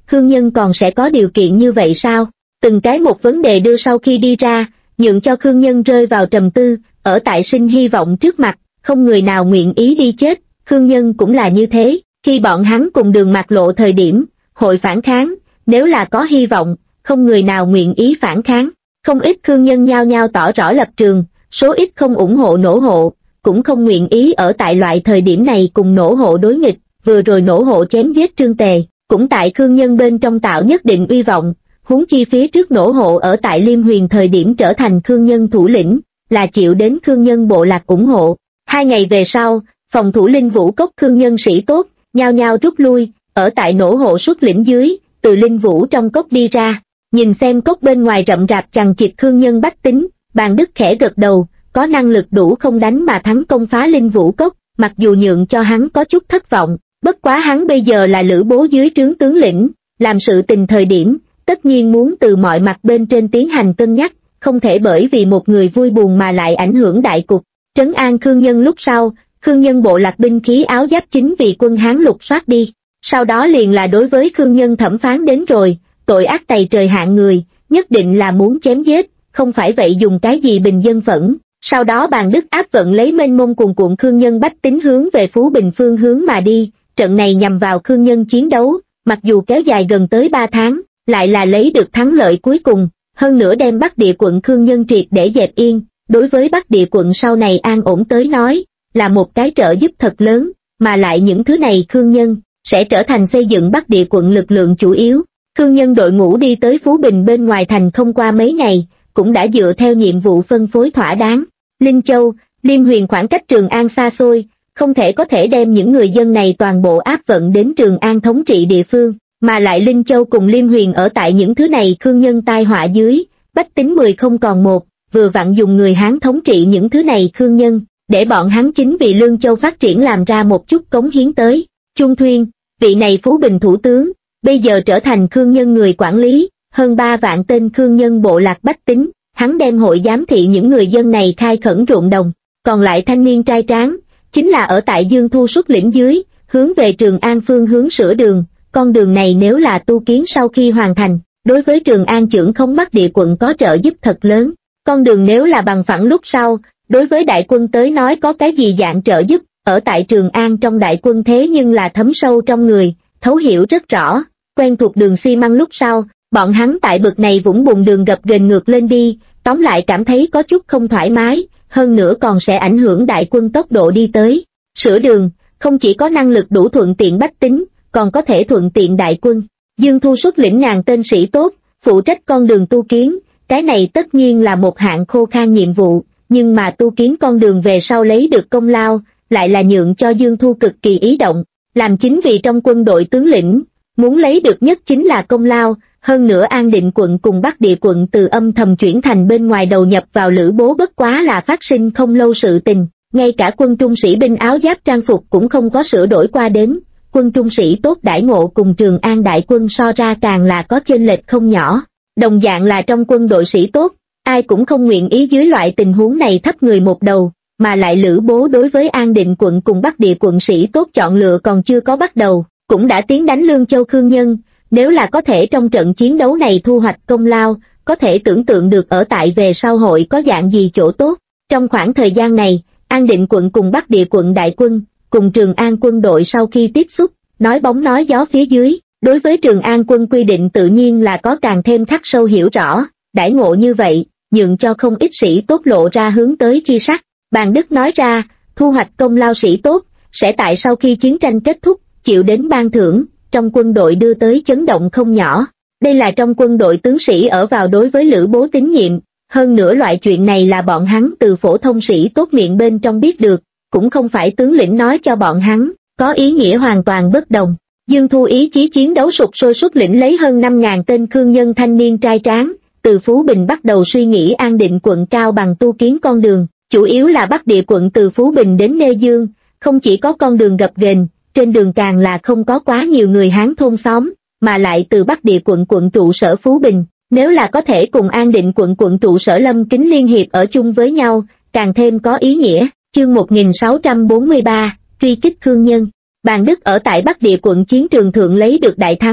Khương Nhân còn sẽ có điều kiện như vậy sao? Từng cái một vấn đề đưa sau khi đi ra, nhượng cho Khương Nhân rơi vào trầm tư, ở tại sinh hy vọng trước mặt, không người nào nguyện ý đi chết, Khương Nhân cũng là như thế, khi bọn hắn cùng Đường Mạc Lộ thời điểm, hội phản kháng, nếu là có hy vọng, không người nào nguyện ý phản kháng, không ít Khương Nhân nhao nhao tỏ rõ lập trường, số ít không ủng hộ Nỗ Hộ, cũng không nguyện ý ở tại loại thời điểm này cùng Nỗ Hộ đối nghịch, vừa rồi Nỗ Hộ chém giết Trương Tề, cũng tại Khương Nhân bên trong tạo nhất định uy vọng, huống chi phía trước Nỗ Hộ ở tại Liêm Huyền thời điểm trở thành Khương Nhân thủ lĩnh, là chịu đến Khương Nhân bộ lạc ủng hộ. 2 ngày về sau, phòng thủ Linh Vũ Cốc Khương Nhân sĩ tốt, nhao nhao rút lui, ở tại Nỗ Hộ xuất lĩnh dưới, từ Linh Vũ trong cốc đi ra, nhìn xem cốc bên ngoài rậm rạp chằng chịt Khương Nhân bách tính, Bàn Đức khẽ gật đầu, có năng lực đủ không đánh mà thắng công phá Linh Vũ Cốc, mặc dù nhượng cho hắn có chút thất vọng, bất quá hắn bây giờ là Lữ Bố dưới trướng tướng lĩnh, làm sự tình thời điểm, tất nhiên muốn từ mọi mặt bên trên tiến hành cân nhắc, không thể bởi vì một người vui buồn mà lại ảnh hưởng đại cục. Trấn an Khương Nhân lúc sau, Khương Nhân bộ lạc binh khí áo giáp chính vì quân Hán lục soát đi, sau đó liền là đối với Khương Nhân thẩm phán đến rồi, tội ác tày trời hạng người, nhất định là muốn chém giết, không phải vậy dùng cái gì bình dân phẫn. Sau đó Bàn Đức áp vận lấy mênh mông cuồn cuộn Khương Nhân bách tính hướng về Phú Bình phương hướng mà đi, trận này nhằm vào Khương Nhân chiến đấu, mặc dù kéo dài gần tới 3 tháng, lại là lấy được thắng lợi cuối cùng, hơn nữa đem Bắc Địa quận Khương Nhân triệt để dẹp yên, đối với Bắc Địa quận sau này an ổn tới nói, là một cái trợ giúp thật lớn, mà lại những thứ này Khương Nhân sẽ trở thành xây dựng Bắc Địa quận lực lượng chủ yếu. Khương Nhân đội ngũ đi tới Phú Bình bên ngoài thành không qua mấy ngày, cũng đã dựa theo nhiệm vụ phân phối thỏa đáng. Linh Châu, Liêm Huyền khoảng cách Trường An xa xôi, không thể có thể đem những người dân này toàn bộ áp vận đến Trường An thống trị địa phương, mà lại Linh Châu cùng Liêm Huyền ở tại những thứ này Khương Nhân tai họa dưới, bách tính 10 không còn một, vừa vặn dùng người Hán thống trị những thứ này Khương Nhân, để bọn hắn chính vì Lương Châu phát triển làm ra một chút cống hiến tới. Trung Thuyên, vị này Phú Bình thủ tướng, bây giờ trở thành Khương Nhân người quản lý, hơn 3 vạn tên Khương Nhân bộ lạc bách tính, hắn đem hội giám thị những người dân này khai khẩn ruộng đồng, còn lại thanh niên trai tráng, chính là ở tại Dương Thu xuất lĩnh dưới, hướng về Trường An phương hướng sửa đường, con đường này nếu là tu kiến sau khi hoàn thành, đối với Trường An chưởng không Bắc Địa quận có trợ giúp thật lớn, con đường nếu là bằng phẳng lúc sau, đối với đại quân tới nói có cái gì dạng trợ giúp, ở tại Trường An trong đại quân thế nhưng là thấm sâu trong người, thấu hiểu rất rõ, quen thuộc đường xi măng lúc sau, bọn hắn tại bực này vũng bùn đường gập ghềnh ngược lên đi, tóm lại cảm thấy có chút không thoải mái, hơn nữa còn sẽ ảnh hưởng đại quân tốc độ đi tới. Sửa đường, không chỉ có năng lực đủ thuận tiện bách tính, còn có thể thuận tiện đại quân. Dương Thu xuất lĩnh ngàn tên sĩ tốt, phụ trách con đường tu kiến, cái này tất nhiên là một hạng khô khan nhiệm vụ, nhưng mà tu kiến con đường về sau lấy được công lao, lại là nhượng cho Dương Thu cực kỳ ý động, làm chính vì trong quân đội tướng lĩnh, muốn lấy được nhất chính là công lao. Hơn nữa An Định quận cùng Bắc Địa quận từ âm thầm chuyển thành bên ngoài đầu nhập vào Lữ Bố bất quá là phát sinh không lâu sự tình, ngay cả quân trung sĩ binh áo giáp trang phục cũng không có sửa đổi qua đến, quân trung sĩ tốt đãi ngộ cùng Trường An đại quân so ra càng là có chênh lệch không nhỏ, đồng dạng là trong quân đội sĩ tốt, ai cũng không nguyện ý dưới loại tình huống này thấp người một đầu, mà lại Lữ Bố đối với An Định quận cùng Bắc Địa quận sĩ tốt chọn lựa còn chưa có bắt đầu, cũng đã tiến đánh Lương Châu Khương Nhân. Nếu là có thể trong trận chiến đấu này thu hoạch công lao, có thể tưởng tượng được ở tại về sau hội có dạng gì chỗ tốt. Trong khoảng thời gian này, An Định quận cùng Bắc Địa quận đại quân, cùng Trường An quân đội sau khi tiếp xúc, nói bóng nói gió phía dưới, đối với Trường An quân quy định tự nhiên là có càng thêm khắc sâu hiểu rõ, đãi ngộ như vậy, nhượng cho không ít sĩ tốt lộ ra hướng tới chi sắc. Bàn Đức nói ra, thu hoạch công lao sĩ tốt, sẽ tại sau khi chiến tranh kết thúc, chịu đến ban thưởng. Trong quân đội đưa tới chấn động không nhỏ, đây là trong quân đội tướng sĩ ở vào đối với Lữ Bố tín nhiệm, hơn nữa loại chuyện này là bọn hắn từ phổ thông sĩ tốt miệng bên trong biết được, cũng không phải tướng lĩnh nói cho bọn hắn, có ý nghĩa hoàn toàn bất đồng. Dương Thu ý chí chiến đấu sục sôi xuất lĩnh lấy hơn 5.000 tên Khương Nhân thanh niên trai tráng, từ Phú Bình bắt đầu suy nghĩ An Định quận cao bằng tu kiến con đường, chủ yếu là Bắc Địa quận từ Phú Bình đến Nê Dương, không chỉ có con đường gập ghềnh, trên đường càng là không có quá nhiều người Hán thôn xóm, mà lại từ Bắc Địa quận trụ sở Phú Bình, nếu là có thể cùng An Định quận trụ sở Lâm Kính liên hiệp ở chung với nhau, càng thêm có ý nghĩa. Chương 1643, truy kích Khương Nhân. Bàn Đức ở tại Bắc Địa quận chiến trường thượng lấy được đại thắng,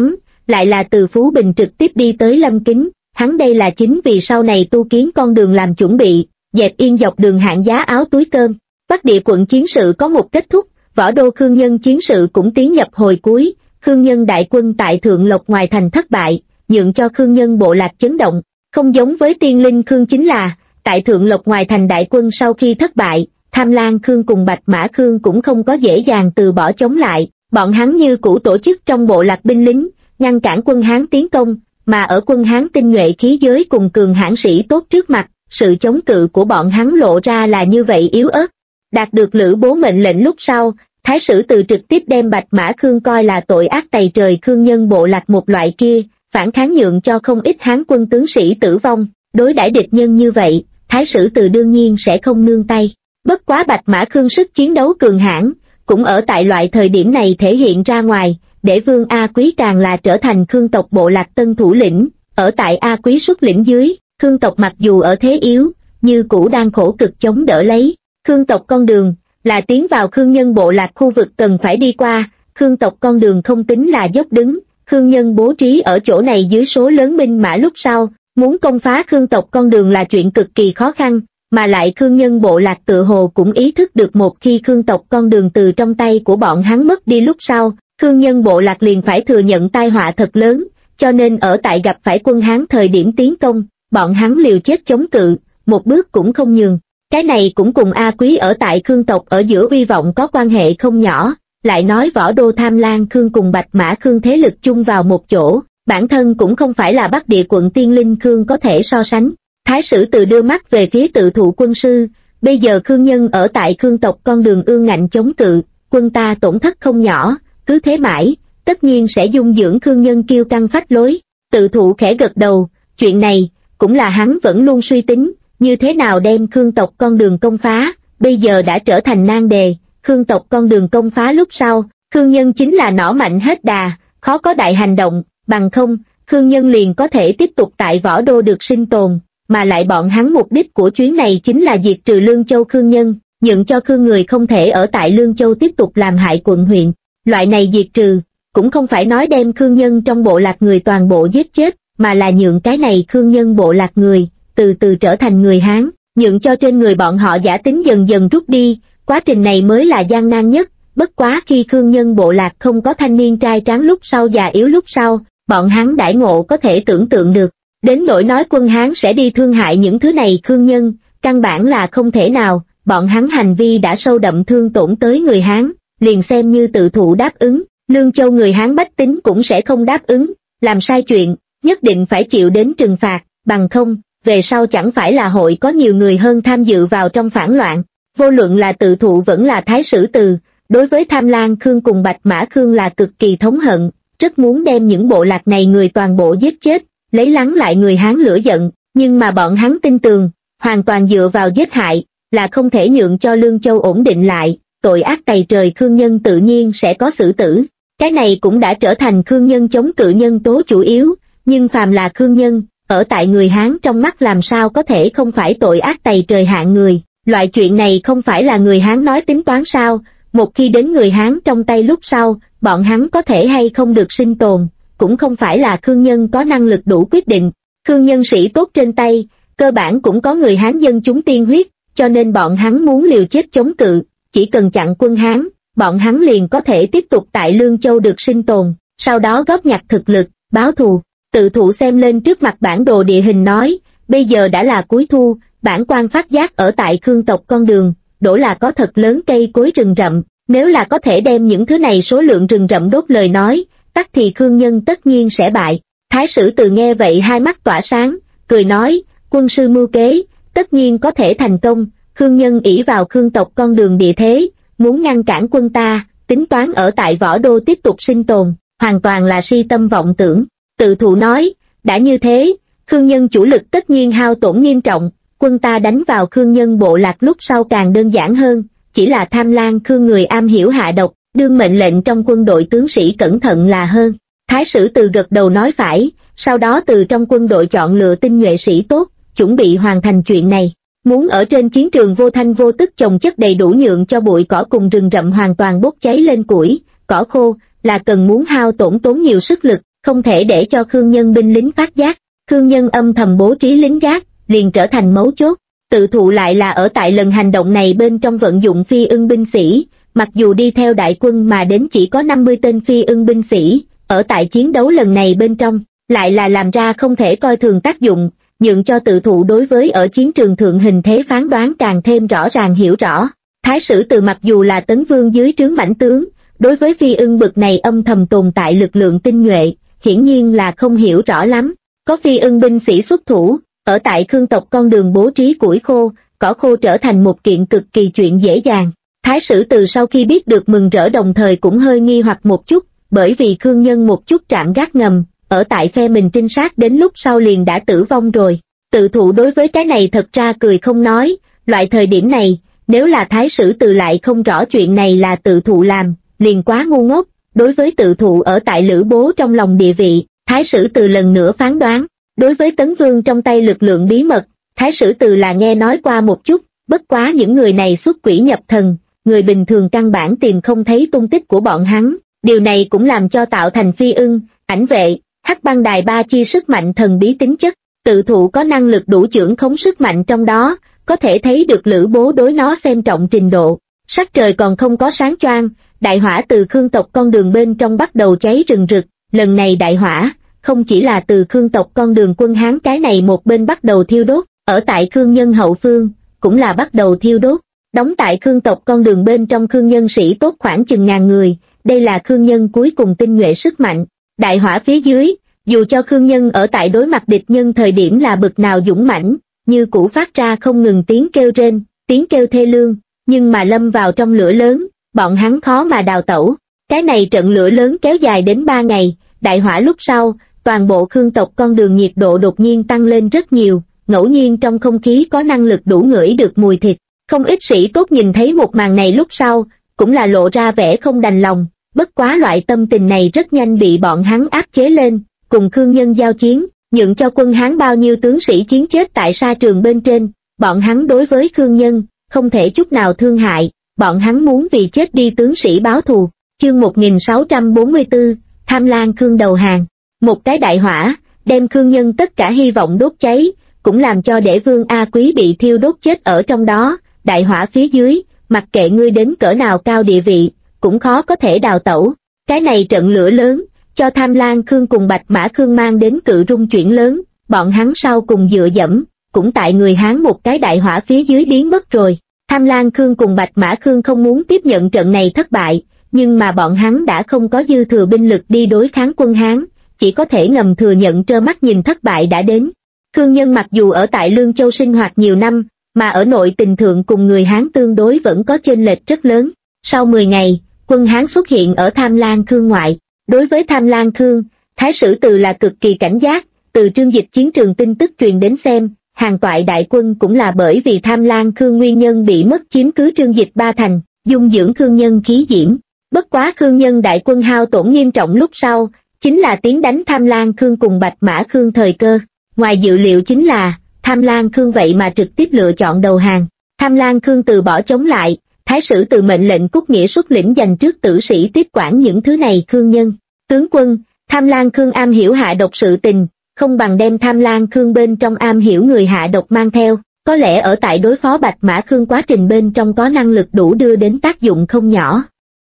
lại là từ Phú Bình trực tiếp đi tới Lâm Kính, hắn đây là chính vì sau này tu kiến con đường làm chuẩn bị, dẹp yên dọc đường hạng giá áo túi cơm. Bắc địa quận chiến sự có một kết thúc, Võ Đô Khương Nhân chiến sự cũng tiến nhập hồi cuối, Khương Nhân đại quân tại Thượng Lộc ngoài thành thất bại, nhượng cho Khương Nhân bộ lạc chấn động. Không giống với Tiên Linh Khương chính là, tại Thượng Lộc ngoài thành đại quân sau khi thất bại, Tham Lang Khương cùng Bạch Mã Khương cũng không có dễ dàng từ bỏ chống lại, bọn hắn như cũ tổ chức trong bộ lạc binh lính, ngăn cản quân Hán tiến công, mà ở quân Hán tinh nhuệ khí giới cùng cường hãn sĩ tốt trước mặt, sự chống cự của bọn hắn lộ ra là như vậy yếu ớt. Đạt được Lữ Bố mệnh lệnh lúc sau, Thái sử Từ trực tiếp đem Bạch Mã Khương coi là tội ác tày trời Khương Nhân bộ lạc một loại kia, phản kháng nhượng cho không ít Hán quân tướng sĩ tử vong, đối đãi địch nhân như vậy, Thái sử Từ đương nhiên sẽ không nương tay. Bất quá Bạch Mã Khương sức chiến đấu cường hãn, cũng ở tại loại thời điểm này thể hiện ra ngoài, để Vương A Quý càng là trở thành Khương tộc bộ lạc tân thủ lĩnh, ở tại A Quý xuất lĩnh dưới, Khương tộc mặc dù ở thế yếu, như cũ đang khổ cực chống đỡ lấy. Khương tộc con đường, là tiến vào Khương Nhân bộ lạc khu vực cần phải đi qua, Khương tộc con đường không tính là dốc đứng, Khương Nhân bố trí ở chỗ này dưới số lớn binh mã lúc sau, muốn công phá Khương tộc con đường là chuyện cực kỳ khó khăn, mà lại Khương Nhân bộ lạc tự hồ cũng ý thức được một khi Khương tộc con đường từ trong tay của bọn hắn mất đi lúc sau, Khương Nhân bộ lạc liền phải thừa nhận tai họa thật lớn, cho nên ở tại gặp phải quân Hán thời điểm tiến công, bọn hắn liều chết chống cự, một bước cũng không nhường. Cái này cũng cùng A Quý ở tại Khương tộc ở giữa uy vọng có quan hệ không nhỏ, lại nói Võ Đô Tham Lang Khương cùng Bạch Mã Khương thế lực chung vào một chỗ, bản thân cũng không phải là Bắc địa quận Tiên Linh Khương có thể so sánh. Thái sử Từ đưa mắt về phía Tự Thụ quân sư, bây giờ Khương Nhân ở tại Khương tộc con đường ương ngạnh chống cự, quân ta tổn thất không nhỏ, cứ thế mãi, tất nhiên sẽ dung dưỡng Khương Nhân kiêu căng phách lối. Tự Thụ khẽ gật đầu, chuyện này, cũng là hắn vẫn luôn suy tính, như thế nào đem Khương tộc con đường công phá, bây giờ đã trở thành nan đề, Khương tộc con đường công phá lúc sau, Khương Nhân chính là nỏ mạnh hết đà, khó có đại hành động, bằng không, Khương Nhân liền có thể tiếp tục tại Võ Đô được sinh tồn, mà lại bọn hắn mục đích của chuyến này chính là diệt trừ Lương Châu Khương Nhân, nhượng cho Khương người không thể ở tại Lương Châu tiếp tục làm hại quận huyện. Loại này diệt trừ, cũng không phải nói đem Khương Nhân trong bộ lạc người toàn bộ giết chết, mà là nhượng cái này Khương Nhân bộ lạc người, từ từ trở thành người Hán, nhượng cho trên người bọn họ giả tính dần dần rút đi, quá trình này mới là gian nan nhất, bất quá khi Khương Nhân bộ lạc không có thanh niên trai tráng lúc sau già yếu lúc sau, bọn hắn đãi ngộ có thể tưởng tượng được, đến nỗi nói quân Hán sẽ đi thương hại những thứ này Khương Nhân, căn bản là không thể nào, bọn hắn hành vi đã sâu đậm thương tổn tới người Hán, liền xem như Tự Thụ đáp ứng, Lương Châu người Hán bách tính cũng sẽ không đáp ứng, làm sai chuyện, nhất định phải chịu đến trừng phạt, bằng không, về sau chẳng phải là hội có nhiều người hơn tham dự vào trong phản loạn. Vô luận là Tự Thụ vẫn là Thái sử Từ, đối với Tham Lang Khương cùng Bạch Mã Khương là cực kỳ thống hận, rất muốn đem những bộ lạc này người toàn bộ giết chết, lấy lắng lại người Hán lửa giận, nhưng mà bọn hắn tin tường, hoàn toàn dựa vào giết hại, là không thể nhượng cho Lương Châu ổn định lại, tội ác tày trời Khương Nhân tự nhiên sẽ có xử tử. Cái này cũng đã trở thành Khương Nhân chống cự nhân tố chủ yếu, nhưng phàm là Khương Nhân, ở tại người Hán trong mắt làm sao có thể không phải tội ác tày trời hạng người, loại chuyện này không phải là người Hán nói tính toán sao, một khi đến người Hán trong tay lúc sau, bọn hắn có thể hay không được sinh tồn, cũng không phải là Khương Nhân có năng lực đủ quyết định, Khương Nhân sĩ tốt trên tay, cơ bản cũng có người Hán dân chúng tiên huyết, cho nên bọn hắn muốn liều chết chống cự, chỉ cần chặn quân Hán, bọn hắn liền có thể tiếp tục tại Lương Châu được sinh tồn, sau đó góp nhặt thực lực, báo thù. Tự Thụ xem lên trước mặt bản đồ địa hình nói, bây giờ đã là cuối thu, bản quan phát giác ở tại Khương tộc con đường, đổ là có thật lớn cây cối rừng rậm, nếu là có thể đem những thứ này số lượng rừng rậm đốt lời nói, tắc thì Khương Nhân tất nhiên sẽ bại. Thái sử Từ nghe vậy hai mắt tỏa sáng, cười nói, quân sư mưu kế, tất nhiên có thể thành công, Khương Nhân ỷ vào Khương tộc con đường địa thế, muốn ngăn cản quân ta, tính toán ở tại Võ Đô tiếp tục sinh tồn, hoàn toàn là si tâm vọng tưởng. Tự Thụ nói, đã như thế, Khương Nhân chủ lực tất nhiên hao tổn nghiêm trọng, quân ta đánh vào Khương Nhân bộ lạc lúc sau càng đơn giản hơn, chỉ là Tham Lang Khương người am hiểu hạ độc, đương mệnh lệnh trong quân đội tướng sĩ cẩn thận là hơn. Thái sử Từ gật đầu nói phải, sau đó từ trong quân đội chọn lựa tinh nhuệ sĩ tốt, chuẩn bị hoàn thành chuyện này. Muốn ở trên chiến trường vô thanh vô tức trồng chất đầy đủ nhượng cho bụi cỏ cùng rừng rậm hoàn toàn bốc cháy lên củi, cỏ khô, là cần muốn hao tổn nhiều sức lực, không thể để cho Khương Nhân binh lính phát giác. Khương Nhân âm thầm bố trí lính gác, liền trở thành mấu chốt. Tự thụ lại là ở tại lần hành động này bên trong vận dụng phi ưng binh sĩ, mặc dù đi theo đại quân mà đến chỉ có 50 tên phi ưng binh sĩ, ở tại chiến đấu lần này bên trong, lại là làm ra không thể coi thường tác dụng, nhượng cho tự thụ đối với ở chiến trường thượng hình thế phán đoán càng thêm rõ ràng hiểu rõ. Thái sử Từ mặc dù là Tấn Vương dưới trướng mãnh tướng, đối với phi ưng bực này âm thầm tồn tại lực lượng tinh nhuệ, hiển nhiên là không hiểu rõ lắm. Có phi ưng binh sĩ xuất thủ, ở tại Khương tộc con đường bố trí củi khô, cỏ khô trở thành một kiện cực kỳ chuyện dễ dàng. Thái sử Từ sau khi biết được mừng rỡ đồng thời cũng hơi nghi hoặc một chút, bởi vì Khương Nhân một chút trạm gác ngầm, ở tại phe mình trinh sát đến lúc sau liền đã tử vong rồi. Tự thụ đối với cái này thật ra cười không nói, loại thời điểm này, nếu là Thái sử Từ lại không rõ chuyện này là tự thụ làm, liền quá ngu ngốc. Đối với tự thụ ở tại Lữ Bố trong lòng địa vị, Thái sử Từ lần nữa phán đoán. Đối với Tấn Vương trong tay lực lượng bí mật, Thái sử Từ là nghe nói qua một chút, bất quá những người này xuất quỷ nhập thần, người bình thường căn bản tìm không thấy tung tích của bọn hắn. Điều này cũng làm cho tạo thành phi ưng, ảnh vệ, hắc băng đài ba chi sức mạnh thần bí tính chất. Tự thụ có năng lực đủ chưởng khống sức mạnh trong đó, có thể thấy được Lữ Bố đối nó xem trọng trình độ. Sắc trời còn không có sáng choang, đại hỏa từ Khương tộc con đường bên trong bắt đầu cháy rừng rực. Lần này đại hỏa không chỉ là từ Khương tộc con đường quân Hán cái này một bên bắt đầu thiêu đốt, ở tại Khương Nhân hậu phương cũng là bắt đầu thiêu đốt. Đóng tại Khương tộc con đường bên trong Khương Nhân sĩ tốt khoảng chừng 1000 người, đây là Khương Nhân cuối cùng tinh nhuệ sức mạnh. Đại hỏa phía dưới, dù cho Khương Nhân ở tại đối mặt địch nhân thời điểm là bực nào dũng mãnh, như cũ phát ra không ngừng tiếng kêu rên, tiếng kêu thê lương, nhưng mà lâm vào trong lửa lớn, bọn hắn khó mà đào tẩu. Cái này trận lửa lớn kéo dài đến 3 ngày, đại hỏa lúc sau, toàn bộ Khương tộc con đường nhiệt độ đột nhiên tăng lên rất nhiều, ngẫu nhiên trong không khí có năng lực đủ ngửi được mùi thịt. Không ít sĩ tốt nhìn thấy một màn này lúc sau, cũng là lộ ra vẻ không đành lòng, bất quá loại tâm tình này rất nhanh bị bọn hắn áp chế lên, cùng Khương Nhân giao chiến, nhượng cho quân Hán bao nhiêu tướng sĩ chiến chết tại sa trường bên trên, bọn hắn đối với Khương Nhân, không thể chút nào thương hại, bọn hắn muốn vì chết đi tướng sĩ báo thù. Chương 1644, Tham Lang Khương đầu hàng. Một cái đại hỏa, đem Khương Nhân tất cả hy vọng đốt cháy, cũng làm cho Để Vương A Quý bị thiêu đốt chết ở trong đó. Đại hỏa phía dưới, mặc kệ ngươi đến cỡ nào cao địa vị, cũng khó có thể đào tẩu. Cái này trận lửa lớn, cho Tham Lang Khương cùng Bạch Mã Khương mang đến cự rung chuyển lớn, bọn hắn sau cùng dựa dẫm, cũng tại người Hán một cái đại hỏa phía dưới biến mất rồi. Tham Lang Khương cùng Bạch Mã Khương không muốn tiếp nhận trận này thất bại, nhưng mà bọn hắn đã không có dư thừa binh lực đi đối kháng quân Hán, chỉ có thể ngầm thừa nhận trơ mắt nhìn thất bại đã đến. Khương Nhân mặc dù ở tại Lương Châu sinh hoạt nhiều năm, mà ở nội tình thượng cùng người Hán tương đối vẫn có chênh lệch rất lớn. Sau 10 ngày, quân Hán xuất hiện ở Tham Lang Khương ngoại. Đối với Tham Lang Khương, Thái sử Từ là cực kỳ cảnh giác, từ Trương Dịch chiến trường tin tức truyền đến xem, hàng toại đại quân cũng là bởi vì Tham Lang Khương nguyên nhân bị mất chiếm cứ Trương Dịch 3 thành, dung dưỡng Khương Nhân khí diễm. Bất quá Khương Nhân đại quân hao tổn nghiêm trọng lúc sau, chính là tiến đánh Tham Lang Khương cùng Bạch Mã Khương thời cơ. Ngoài dự liệu chính là, Tham Lang Khương vậy mà trực tiếp lựa chọn đầu hàng. Tham Lang Khương từ bỏ chống lại, Thái sử Từ mệnh lệnh Cúc Nghĩa xuất lĩnh dành trước tử sĩ tiếp quản những thứ này Khương Nhân. Tướng quân, Tham Lang Khương am hiểu hạ độc sự tình, không bằng đem Tham Lang Khương bên trong am hiểu người hạ độc mang theo, có lẽ ở tại đối phó Bạch Mã Khương quá trình bên trong có năng lực đủ đưa đến tác dụng không nhỏ.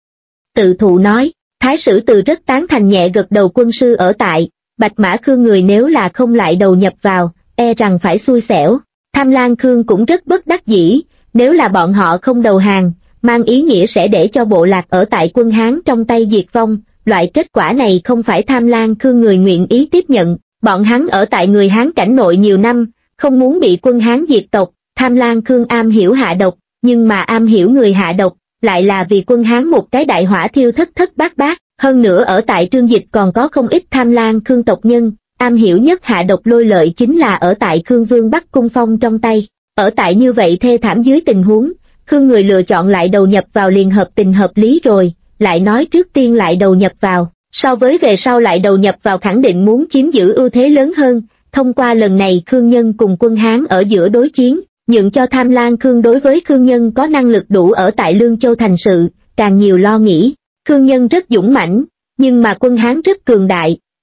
Tự thụ nói, Thái sử Từ rất tán thành nhẹ gật đầu. Quân sư ở tại Bạch Mã Khương người nếu là không lại đầu nhập vào, e rằng phải xui xẻo. Tham Lang Khương cũng rất bất đắc dĩ, nếu là bọn họ không đầu hàng, mang ý nghĩa sẽ để cho bộ lạc ở tại quân Hán trong tay diệt vong. Loại kết quả này không phải Tham Lang Khương người nguyện ý tiếp nhận. Bọn hắn ở tại người Hán cảnh nội nhiều năm, không muốn bị quân Hán diệt tộc. Tham Lang Khương am hiểu hạ độc, nhưng mà am hiểu người hạ độc, lại là vì quân Hán một cái đại hỏa thiêu thất thất bát bát. Hơn nữa ở tại Trương Dịch còn có không ít Tham Lang Khương tộc nhân, am hiểu nhất hạ độc lôi lợi chính là ở tại Khương Vương Bắc Cung Phong trong tay. Ở tại như vậy thê thảm dưới tình huống, Khương người lựa chọn lại đầu nhập vào liền hợp tình hợp lý rồi, lại nói trước tiên lại đầu nhập vào, so với về sau lại đầu nhập vào khẳng định muốn chiếm giữ ưu thế lớn hơn. Thông qua lần này Khương Nhân cùng quân Hán ở giữa đối chiến, nhượng cho Tham Lang Khương đối với Khương Nhân có năng lực đủ ở tại Lương Châu thành sự, càng nhiều lo nghĩ. Khương Nhân rất dũng mãnh, nhưng mà quân Hán rất cường đại,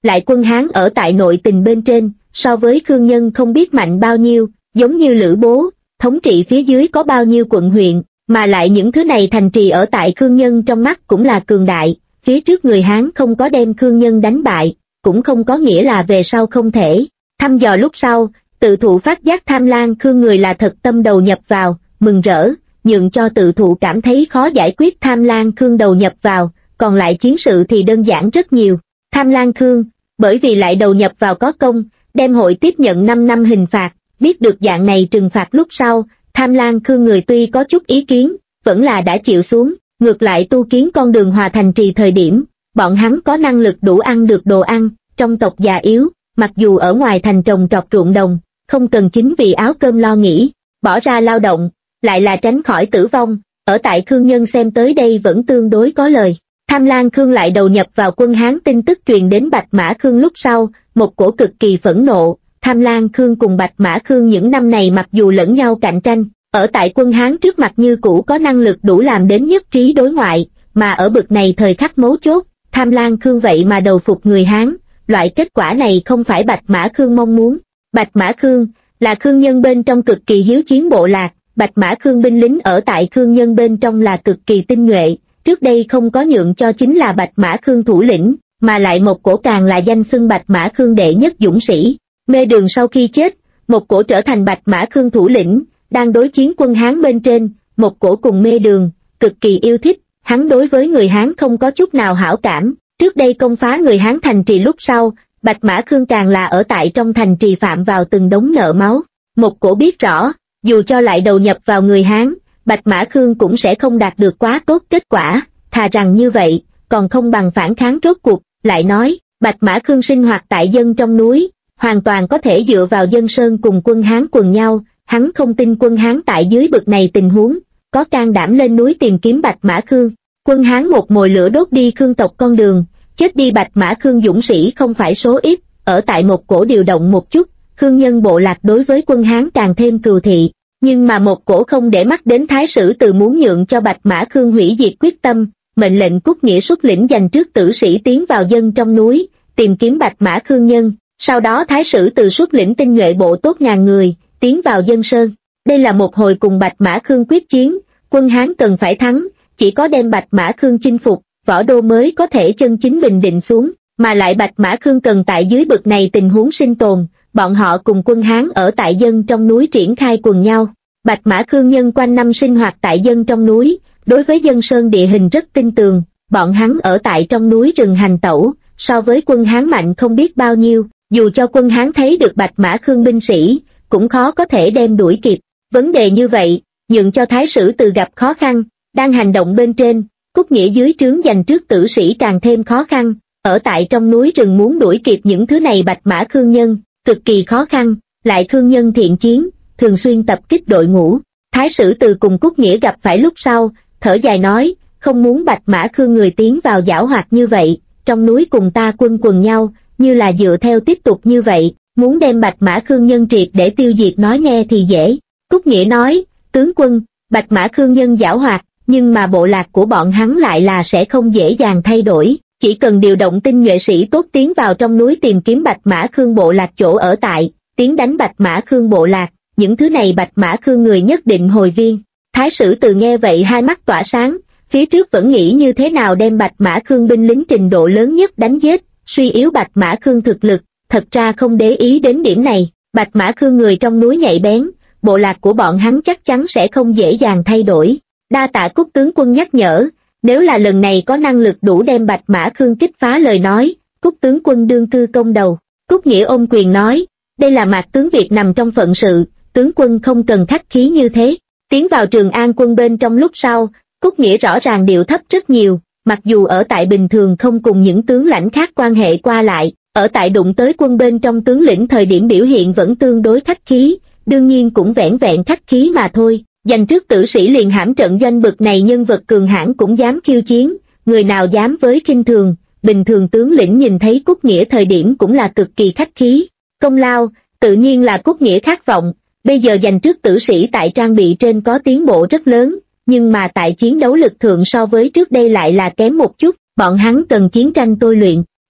lại quân Hán ở tại nội tình bên trên, so với Khương Nhân không biết mạnh bao nhiêu, giống như Lữ Bố, thống trị phía dưới có bao nhiêu quận huyện, mà lại những thứ này thành trì ở tại Khương Nhân trong mắt cũng là cường đại, phía trước người Hán không có đem Khương Nhân đánh bại, cũng không có nghĩa là về sau không thể. Thăm dò lúc sau, Tự Thụ phát giác Tham Lang Khương người là thật tâm đầu nhập vào, mừng rỡ, nhượng cho Tự Thụ cảm thấy khó giải quyết Tham Lang Khương đầu nhập vào, còn lại chiến sự thì đơn giản rất nhiều. Tham Lang Khương, bởi vì lại đầu nhập vào có công, đem hội tiếp nhận 5 năm hình phạt, biết được dạng này trừng phạt lúc sau, Tham Lang Khương người tuy có chút ý kiến, vẫn là đã chịu xuống, ngược lại tu kiến con đường hòa thành trì thời điểm, bọn hắn có năng lực đủ ăn được đồ ăn, trong tộc già yếu, mặc dù ở ngoài thành trồng trọt ruộng đồng, không cần chính vì áo cơm lo nghĩ, bỏ ra lao động, lại là tránh khỏi tử vong, ở tại Khương Nhân xem tới đây vẫn tương đối có lời. Tham Lang Khương lại đầu nhập vào quân Hán, tin tức truyền đến Bạch Mã Khương lúc sau, một cổ cực kỳ phẫn nộ. Tham Lang Khương cùng Bạch Mã Khương những năm này mặc dù lẫn nhau cạnh tranh, ở tại quân Hán trước mặt như cũ có năng lực đủ làm đến nhất trí đối ngoại, mà ở bực này thời khắc mấu chốt, Tham Lang Khương vậy mà đầu phục người Hán, loại kết quả này không phải Bạch Mã Khương mong muốn. Bạch Mã Khương là Khương Nhân bên trong cực kỳ hiếu chiến bộ lạc, Bạch Mã Khương binh lính ở tại Khương Nhân bên trong là cực kỳ tinh nhuệ, trước đây không có nhượng cho chính là Bạch Mã Khương thủ lĩnh, mà lại một cổ càng là danh xưng Bạch Mã Khương đệ nhất dũng sĩ. Mê Đường sau khi chết, một cổ trở thành Bạch Mã Khương thủ lĩnh, đang đối chiến quân Hán bên trên, một cổ cùng Mê Đường, cực kỳ yêu thích, hắn đối với người Hán không có chút nào hảo cảm, trước đây công phá người Hán thành trì lúc sau, Bạch Mã Khương càng là ở tại trong thành trì phạm vào từng đống nợ máu, một cổ biết rõ, dù cho lại đầu nhập vào người Hán, Bạch Mã Khương cũng sẽ không đạt được quá tốt kết quả, thà rằng như vậy, còn không bằng phản kháng rốt cuộc, lại nói, Bạch Mã Khương sinh hoạt tại dân trong núi, hoàn toàn có thể dựa vào dân sơn cùng quân Hán quần nhau, hắn không tin quân Hán tại dưới bực này tình huống, có can đảm lên núi tìm kiếm Bạch Mã Khương. Quân Hán một mồi lửa đốt đi Khương tộc con đường, chết đi Bạch Mã Khương dũng sĩ không phải số ít, ở tại một cổ điều động một chút, Khương Nhân bộ lạc đối với quân Hán càng thêm cừu thị, nhưng mà một cổ không để mắt đến Thái Sử Từ muốn nhượng cho Bạch Mã Khương hủy diệt quyết tâm, mệnh lệnh Cút Nghĩa xuất lĩnh dành trước tử sĩ tiến vào dân trong núi, tìm kiếm Bạch Mã Khương nhân, sau đó Thái Sử Từ xuất lĩnh tinh nhuệ bộ tốt ngàn người, tiến vào dân sơn. Đây là một hồi cùng Bạch Mã Khương quyết chiến, quân Hán cần phải thắng, chỉ có đem Bạch Mã Khương chinh phục, võ đô mới có thể chân chính bình định xuống, mà lại Bạch Mã Khương cần tại dưới bực này tình huống sinh tồn, bọn họ cùng quân Hán ở tại dân trong núi triển khai quần nhau. Bạch Mã Khương nhân quanh năm sinh hoạt tại dân trong núi, đối với dân sơn địa hình rất tin tường, bọn hắn ở tại trong núi rừng hành tẩu, so với quân Hán mạnh không biết bao nhiêu, dù cho quân Hán thấy được Bạch Mã Khương binh sĩ, cũng khó có thể đem đuổi kịp. Vấn đề như vậy, nhượng cho Thái Sử Từ gặp khó khăn, đang hành động bên trên, Cút Nghĩa dưới trướng dành trước tử sĩ càng thêm khó khăn, ở tại trong núi rừng muốn đuổi kịp những thứ này Bạch Mã Khương nhân, cực kỳ khó khăn, lại Khương nhân thiện chiến, thường xuyên tập kích đội ngũ. Thái Sử Từ cùng Cút Nghĩa gặp phải lúc sau, thở dài nói, không muốn Bạch Mã Khương người tiến vào giảo hoạt như vậy, trong núi cùng ta quân quần nhau, như là dựa theo tiếp tục như vậy, muốn đem Bạch Mã Khương nhân triệt để tiêu diệt nói nghe thì dễ. Cút Nghĩa nói, tướng quân, Bạch Mã Khương nhân giảo hoạt, nhưng mà bộ lạc của bọn hắn lại là sẽ không dễ dàng thay đổi, chỉ cần điều động tinh nhuệ sĩ tốt tiến vào trong núi tìm kiếm Bạch Mã Khương bộ lạc chỗ ở tại, tiến đánh Bạch Mã Khương bộ lạc, những thứ này Bạch Mã Khương người nhất định hồi viên. Thái Sử Từ nghe vậy hai mắt tỏa sáng, phía trước vẫn nghĩ như thế nào đem Bạch Mã Khương binh lính trình độ lớn nhất đánh giết, suy yếu Bạch Mã Khương thực lực, thật ra không để ý đến điểm này, Bạch Mã Khương người trong núi nhạy bén, bộ lạc của bọn hắn chắc chắn sẽ không dễ dàng thay đổi. Đa tạ Cút tướng quân nhắc nhở, nếu là lần này có năng lực đủ đem Bạch Mã Khương kích phá lời nói, Cút tướng quân đương cư công đầu. Cút Nghĩa ôm quyền nói, đây là Mạc tướng việc nằm trong phận sự, tướng quân không cần khách khí như thế. Tiến vào Trường An quân bên trong lúc sau, Cút Nghĩa rõ ràng điệu thấp rất nhiều, mặc dù ở tại bình thường không cùng những tướng lãnh khác quan hệ qua lại, ở tại đụng tới quân bên trong tướng lĩnh thời điểm biểu hiện vẫn tương đối khách khí, đương nhiên cũng vẻn vẹn khách khí mà thôi. Dành trước tử sĩ liền hãm trận doanh bực này nhân vật cường hãn cũng dám khiêu chiến, người nào dám với khinh thường, bình thường tướng lĩnh nhìn thấy Cút Nghĩa thời điểm cũng là cực kỳ khách khí. Công lao, tự nhiên là Cút Nghĩa khát vọng, bây giờ dành trước tử sĩ tại trang bị trên có tiến bộ rất lớn, nhưng mà tại chiến đấu lực thượng so với trước đây lại là kém một chút, bọn hắn cần chiến tranh tôi luyện.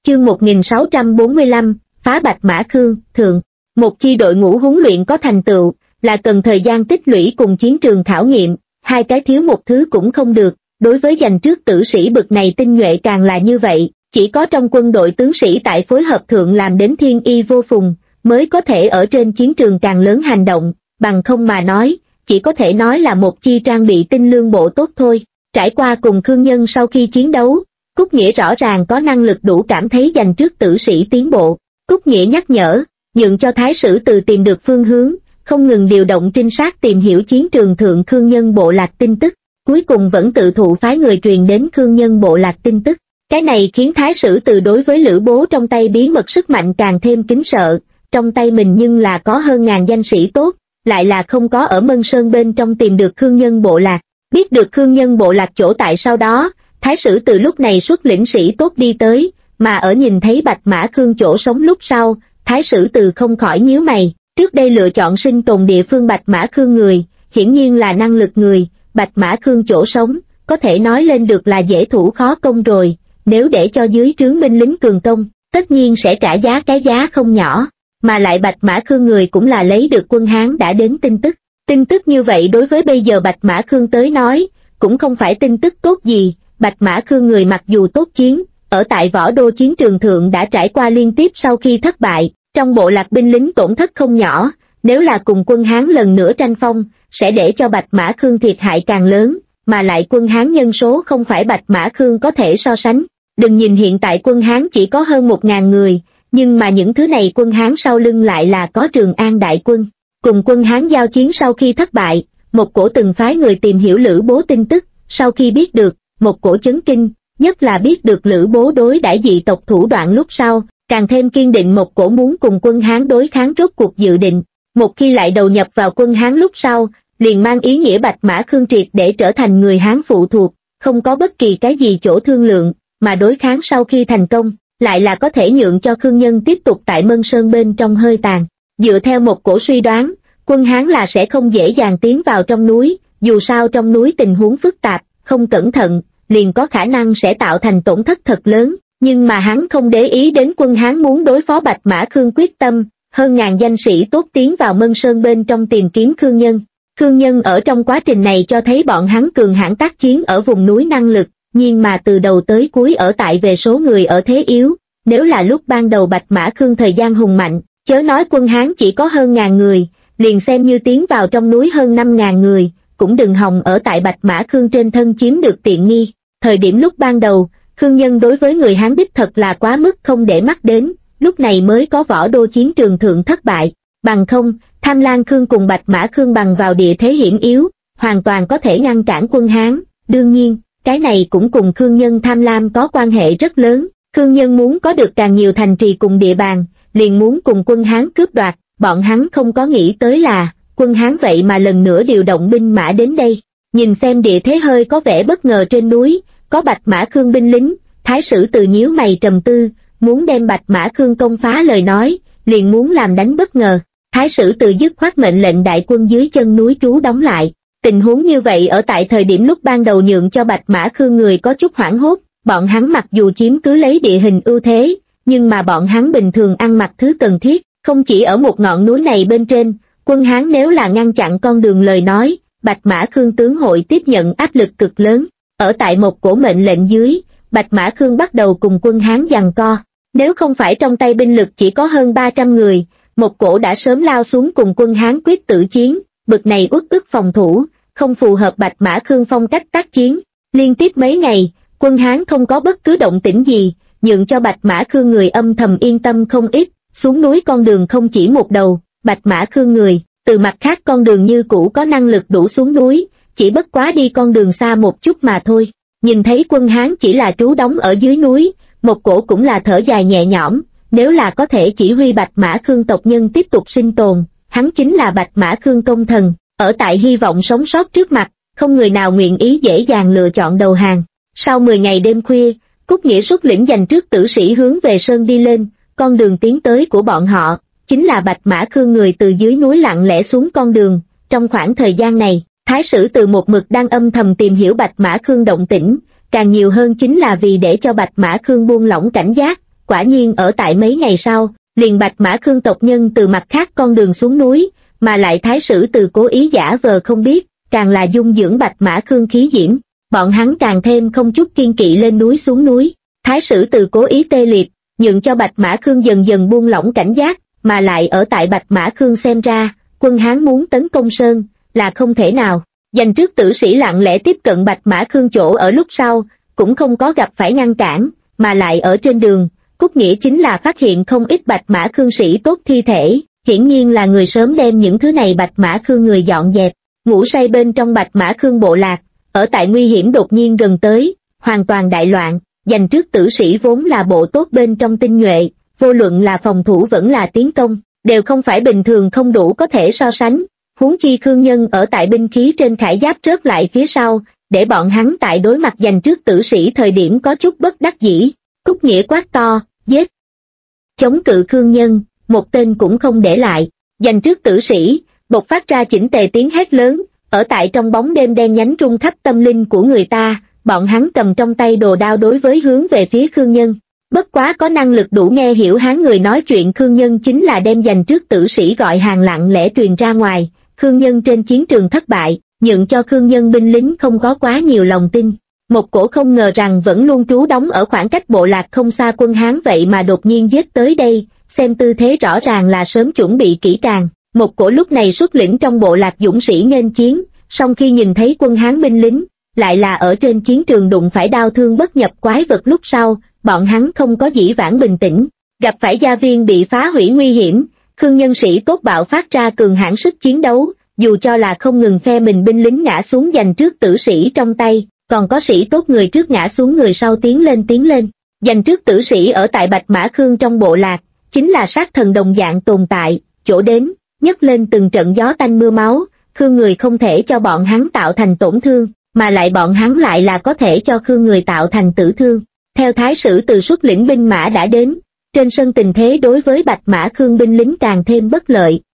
Chương 1645, phá Bạch Mã Khương, thượng. Một chi đội ngũ huấn luyện có thành tựu, là cần thời gian tích lũy cùng chiến trường khảo nghiệm, hai cái thiếu một thứ cũng không được, đối với giành trước tử sĩ bực này tinh nhuệ càng là như vậy, chỉ có trong quân đội tướng sĩ tại phối hợp thượng làm đến thiên y vô phùng, mới có thể ở trên chiến trường càng lớn hành động, bằng không mà nói, chỉ có thể nói là một chi trang bị tinh lương bộ tốt thôi. Trải qua cùng Khương Nhân sau khi chiến đấu, Cúc Nghĩa rõ ràng có năng lực đủ cảm thấy giành trước tử sĩ tiến bộ. Cúc Nghĩa nhắc nhở, nhượng cho Thái Sử Từ tìm được phương hướng, không ngừng điều động trinh sát tìm hiểu chiến trường thượng Khương Nhân bộ lạc tin tức, cuối cùng vẫn tự thụ phái người truyền đến Khương Nhân bộ lạc tin tức. Cái này khiến Thái Sử Từ đối với Lữ Bố trong tay bí mật sức mạnh càng thêm kính sợ, trong tay mình nhưng là có hơn ngàn danh sĩ tốt, lại là không có ở Mân Sơn bên trong tìm được Khương Nhân bộ lạc. Biết được Khương Nhân bộ lạc chỗ tại sau đó, Thái Sử Từ lúc này xuất lĩnh sĩ tốt đi tới, mà ở nhìn thấy Bạch Mã Khương chỗ sống lúc sau, Thái Sử Từ không khỏi nhíu mày. Trước đây lựa chọn sinh tồn địa phương Bạch Mã Khương người, hiển nhiên là năng lực người, Bạch Mã Khương chỗ sống, có thể nói lên được là dễ thủ khó công rồi, nếu để cho dưới trướng binh lính cường công, tất nhiên sẽ trả giá cái giá không nhỏ, mà lại Bạch Mã Khương người cũng là lấy được quân Hán đã đến tin tức. Tin tức như vậy đối với bây giờ Bạch Mã Khương tới nói, cũng không phải tin tức tốt gì. Bạch Mã Khương người mặc dù tốt chiến, ở tại Võ Đô chiến trường thượng đã trải qua liên tiếp sau khi thất bại, trong bộ lạc binh lính tổn thất không nhỏ, nếu là cùng quân Hán lần nữa tranh phong, sẽ để cho Bạch Mã Khương thiệt hại càng lớn, mà lại quân Hán nhân số không phải Bạch Mã Khương có thể so sánh. Đừng nhìn hiện tại quân Hán chỉ có hơn 1000 người, nhưng mà những thứ này quân Hán sau lưng lại là có Trường An đại quân. Cùng quân Hán giao chiến sau khi thất bại, một cổ từng phái người tìm hiểu Lữ Bố tin tức, sau khi biết được, một cổ chấn kinh, nhất là biết được Lữ Bố đối đãi dị tộc thủ đoạn lúc sau, càng thêm kiên định một cổ muốn cùng quân Hán đối kháng rốt cuộc dự định. Một khi lại đầu nhập vào quân Hán lúc sau, liền mang ý nghĩa Bạch Mã Khương triệt để trở thành người Hán phụ thuộc, không có bất kỳ cái gì chỗ thương lượng, mà đối kháng sau khi thành công, lại là có thể nhượng cho Khương Nhân tiếp tục tại Mân Sơn bên trong hơi tàn. Dựa theo một cổ suy đoán, quân Hán là sẽ không dễ dàng tiến vào trong núi, dù sao trong núi tình huống phức tạp, không cẩn thận, liền có khả năng sẽ tạo thành tổn thất thật lớn, nhưng mà hắn không để ý đến quân Hán muốn đối phó Bạch Mã Khương quyết tâm, hơn ngàn danh sĩ tốt tiến vào Mân Sơn bên trong tìm kiếm Khương Nhân. Khương Nhân ở trong quá trình này cho thấy bọn hắn cường hãn tác chiến ở vùng núi năng lực, nhưng mà từ đầu tới cuối ở tại về số người ở thế yếu, nếu là lúc ban đầu Bạch Mã Khương thời gian hùng mạnh, chớ nói quân Hán chỉ có hơn ngàn người, liền xem như tiến vào trong núi hơn 5000 người, cũng đừng hòng ở tại Bạch Mã Khương trên thân chiếm được tiện nghi. Thời điểm lúc ban đầu, Khương Nhân đối với người Hán đích thật là quá mức không để mắt đến, lúc này mới có Võ Đô chiến trường thượng thất bại. Bằng không, Tham Lang Khương cùng Bạch Mã Khương bằng vào địa thế hiểm yếu, hoàn toàn có thể ngăn cản quân Hán. Đương nhiên, cái này cũng cùng Khương Nhân tham lam có quan hệ rất lớn. Khương Nhân muốn có được càng nhiều thành trì cùng địa bàn, liền muốn cùng quân Hán cướp đoạt. Bọn hắn không có nghĩ tới là, quân Hán vậy mà lần nữa điều động binh mã đến đây. Nhìn xem địa thế hơi có vẻ bất ngờ trên núi, có Bạch Mã Khương binh lính, Thái Sử Từ nhíu mày trầm tư, muốn đem Bạch Mã Khương công phá lời nói, liền muốn làm đánh bất ngờ. Thái Sử Từ dứt khoát mệnh lệnh đại quân dưới chân núi trú đóng lại. Tình huống như vậy ở tại thời điểm lúc ban đầu nhượng cho Bạch Mã Khương người có chút hoảng hốt, bọn hắn mặc dù chiếm cứ lấy địa hình ưu thế, nhưng mà bọn hắn bình thường ăn mặc thứ cần thiết, không chỉ ở một ngọn núi này bên trên, quân Hán nếu là ngăn chặn con đường lời nói, Bạch Mã Khương tướng hội tiếp nhận áp lực cực lớn. Ở tại một cổ mệnh lệnh dưới, Bạch Mã Khương bắt đầu cùng quân Hán giằng co. Nếu không phải trong tay binh lực chỉ có hơn 300 người, một cổ đã sớm lao xuống cùng quân Hán quyết tử chiến, bực này uất ức phòng thủ, không phù hợp Bạch Mã Khương phong cách tác chiến. Liên tiếp mấy ngày, quân Hán không có bất cứ động tĩnh gì, nhượng cho Bạch Mã Khương người âm thầm yên tâm không ít. Xuống núi con đường không chỉ một đầu, Bạch Mã Khương người, từ mặt khác con đường như cũ có năng lực đủ xuống núi, chỉ bất quá đi con đường xa một chút mà thôi. Nhìn thấy quân Hán chỉ là trú đóng ở dưới núi, một cổ cũng là thở dài nhẹ nhõm, nếu là có thể chỉ huy Bạch Mã Khương tộc nhân tiếp tục sinh tồn, hắn chính là Bạch Mã Khương công thần, ở tại hy vọng sống sót trước mặt, không người nào nguyện ý dễ dàng lựa chọn đầu hàng. Sau 10 ngày đêm khuya, Cúc Nghĩa xuất lĩnh giành trước tử sĩ hướng về sơn đi lên, con đường tiến tới của bọn họ, chính là Bạch Mã Khương người từ dưới núi lặng lẽ xuống con đường. Trong khoảng thời gian này, Thái Sử Từ một mực đang âm thầm tìm hiểu Bạch Mã Khương động tĩnh, càng nhiều hơn chính là vì để cho Bạch Mã Khương buông lỏng cảnh giác, quả nhiên ở tại mấy ngày sau, liền Bạch Mã Khương tộc nhân từ mặt khác con đường xuống núi, mà lại Thái Sử Từ cố ý giả vờ không biết, càng là dung dưỡng Bạch Mã Khương khí diễm, bọn hắn càng thêm không chút kiên kỵ lên núi xuống núi. Thái Sử Từ cố ý tê liệt, nhượng cho Bạch Mã Khương dần dần buông lỏng cảnh giác, mà lại ở tại Bạch Mã Khương xem ra, quân Hán muốn tấn công Sơn, là không thể nào. Dành trước tử sĩ lặng lẽ tiếp cận Bạch Mã Khương chỗ ở lúc sau, cũng không có gặp phải ngăn cản, mà lại ở trên đường, Cúc Nghĩa chính là phát hiện không ít Bạch Mã Khương sĩ tốt thi thể, hiển nhiên là người sớm đem những thứ này Bạch Mã Khương người dọn dẹp. Ngủ say bên trong Bạch Mã Khương bộ lạc, ở tại nguy hiểm đột nhiên gần tới, hoàn toàn đại loạn. Dành trước tử sĩ vốn là bộ tốt bên trong tinh nhuệ, vô luận là phòng thủ vẫn là tiến công, đều không phải bình thường không đủ có thể so sánh. Huống chi Khương Nhân ở tại binh khí trên khải giáp rớt lại phía sau, để bọn hắn tại đối mặt dành trước tử sĩ thời điểm có chút bất đắc dĩ. Cúc Nghĩa quát to, giết! Chống cự Khương Nhân, một tên cũng không để lại. Dành trước tử sĩ, bộc phát ra chỉnh tề tiếng hét lớn, ở tại trong bóng đêm đen nhánh rung khắp tâm linh của người ta, bọn hắn cầm trong tay đồ đao đối với hướng về phía Khương Nhân. Bất quá có năng lực đủ nghe hiểu Hán người nói chuyện Khương Nhân chính là đem dành trước tử sĩ gọi hàng lặng lẽ truyền ra ngoài. Khương Nhân trên chiến trường thất bại, nhượng cho Khương Nhân binh lính không có quá nhiều lòng tin. Một cổ không ngờ rằng vẫn luôn trú đóng ở khoảng cách bộ lạc không xa quân Hán vậy mà đột nhiên giết tới đây, xem tư thế rõ ràng là sớm chuẩn bị kỹ càng. Một cổ lúc này xuất lĩnh trong bộ lạc dũng sĩ nghênh chiến, song khi nhìn thấy quân Hán binh lính, lại là ở trên chiến trường đụng phải đao thương bất nhập quái vật lúc sau, bọn hắn không có dĩ vãng bình tĩnh, gặp phải gia viên bị phá hủy nguy hiểm, Khương Nhân sĩ tốt bạo phát ra cường hãn sức chiến đấu, dù cho là không ngừng phe mình binh lính ngã xuống giành trước tử sĩ trong tay, còn có sĩ tốt người trước ngã xuống người sau tiến lên. Giành trước tử sĩ ở tại Bạch Mã Khương trong bộ lạc, chính là sát thần đồng dạng tồn tại, chỗ đến, nhấc lên từng trận gió tanh mưa máu, Khương người không thể cho bọn hắn tạo thành tổn thương, mà lại bọn hắn lại là có thể cho Khương người tạo thành tử thương. Theo Thái Sử Từ xuất lĩnh binh mã đã đến, trên sân tình thế đối với Bạch Mã Khương binh lính càng thêm bất lợi,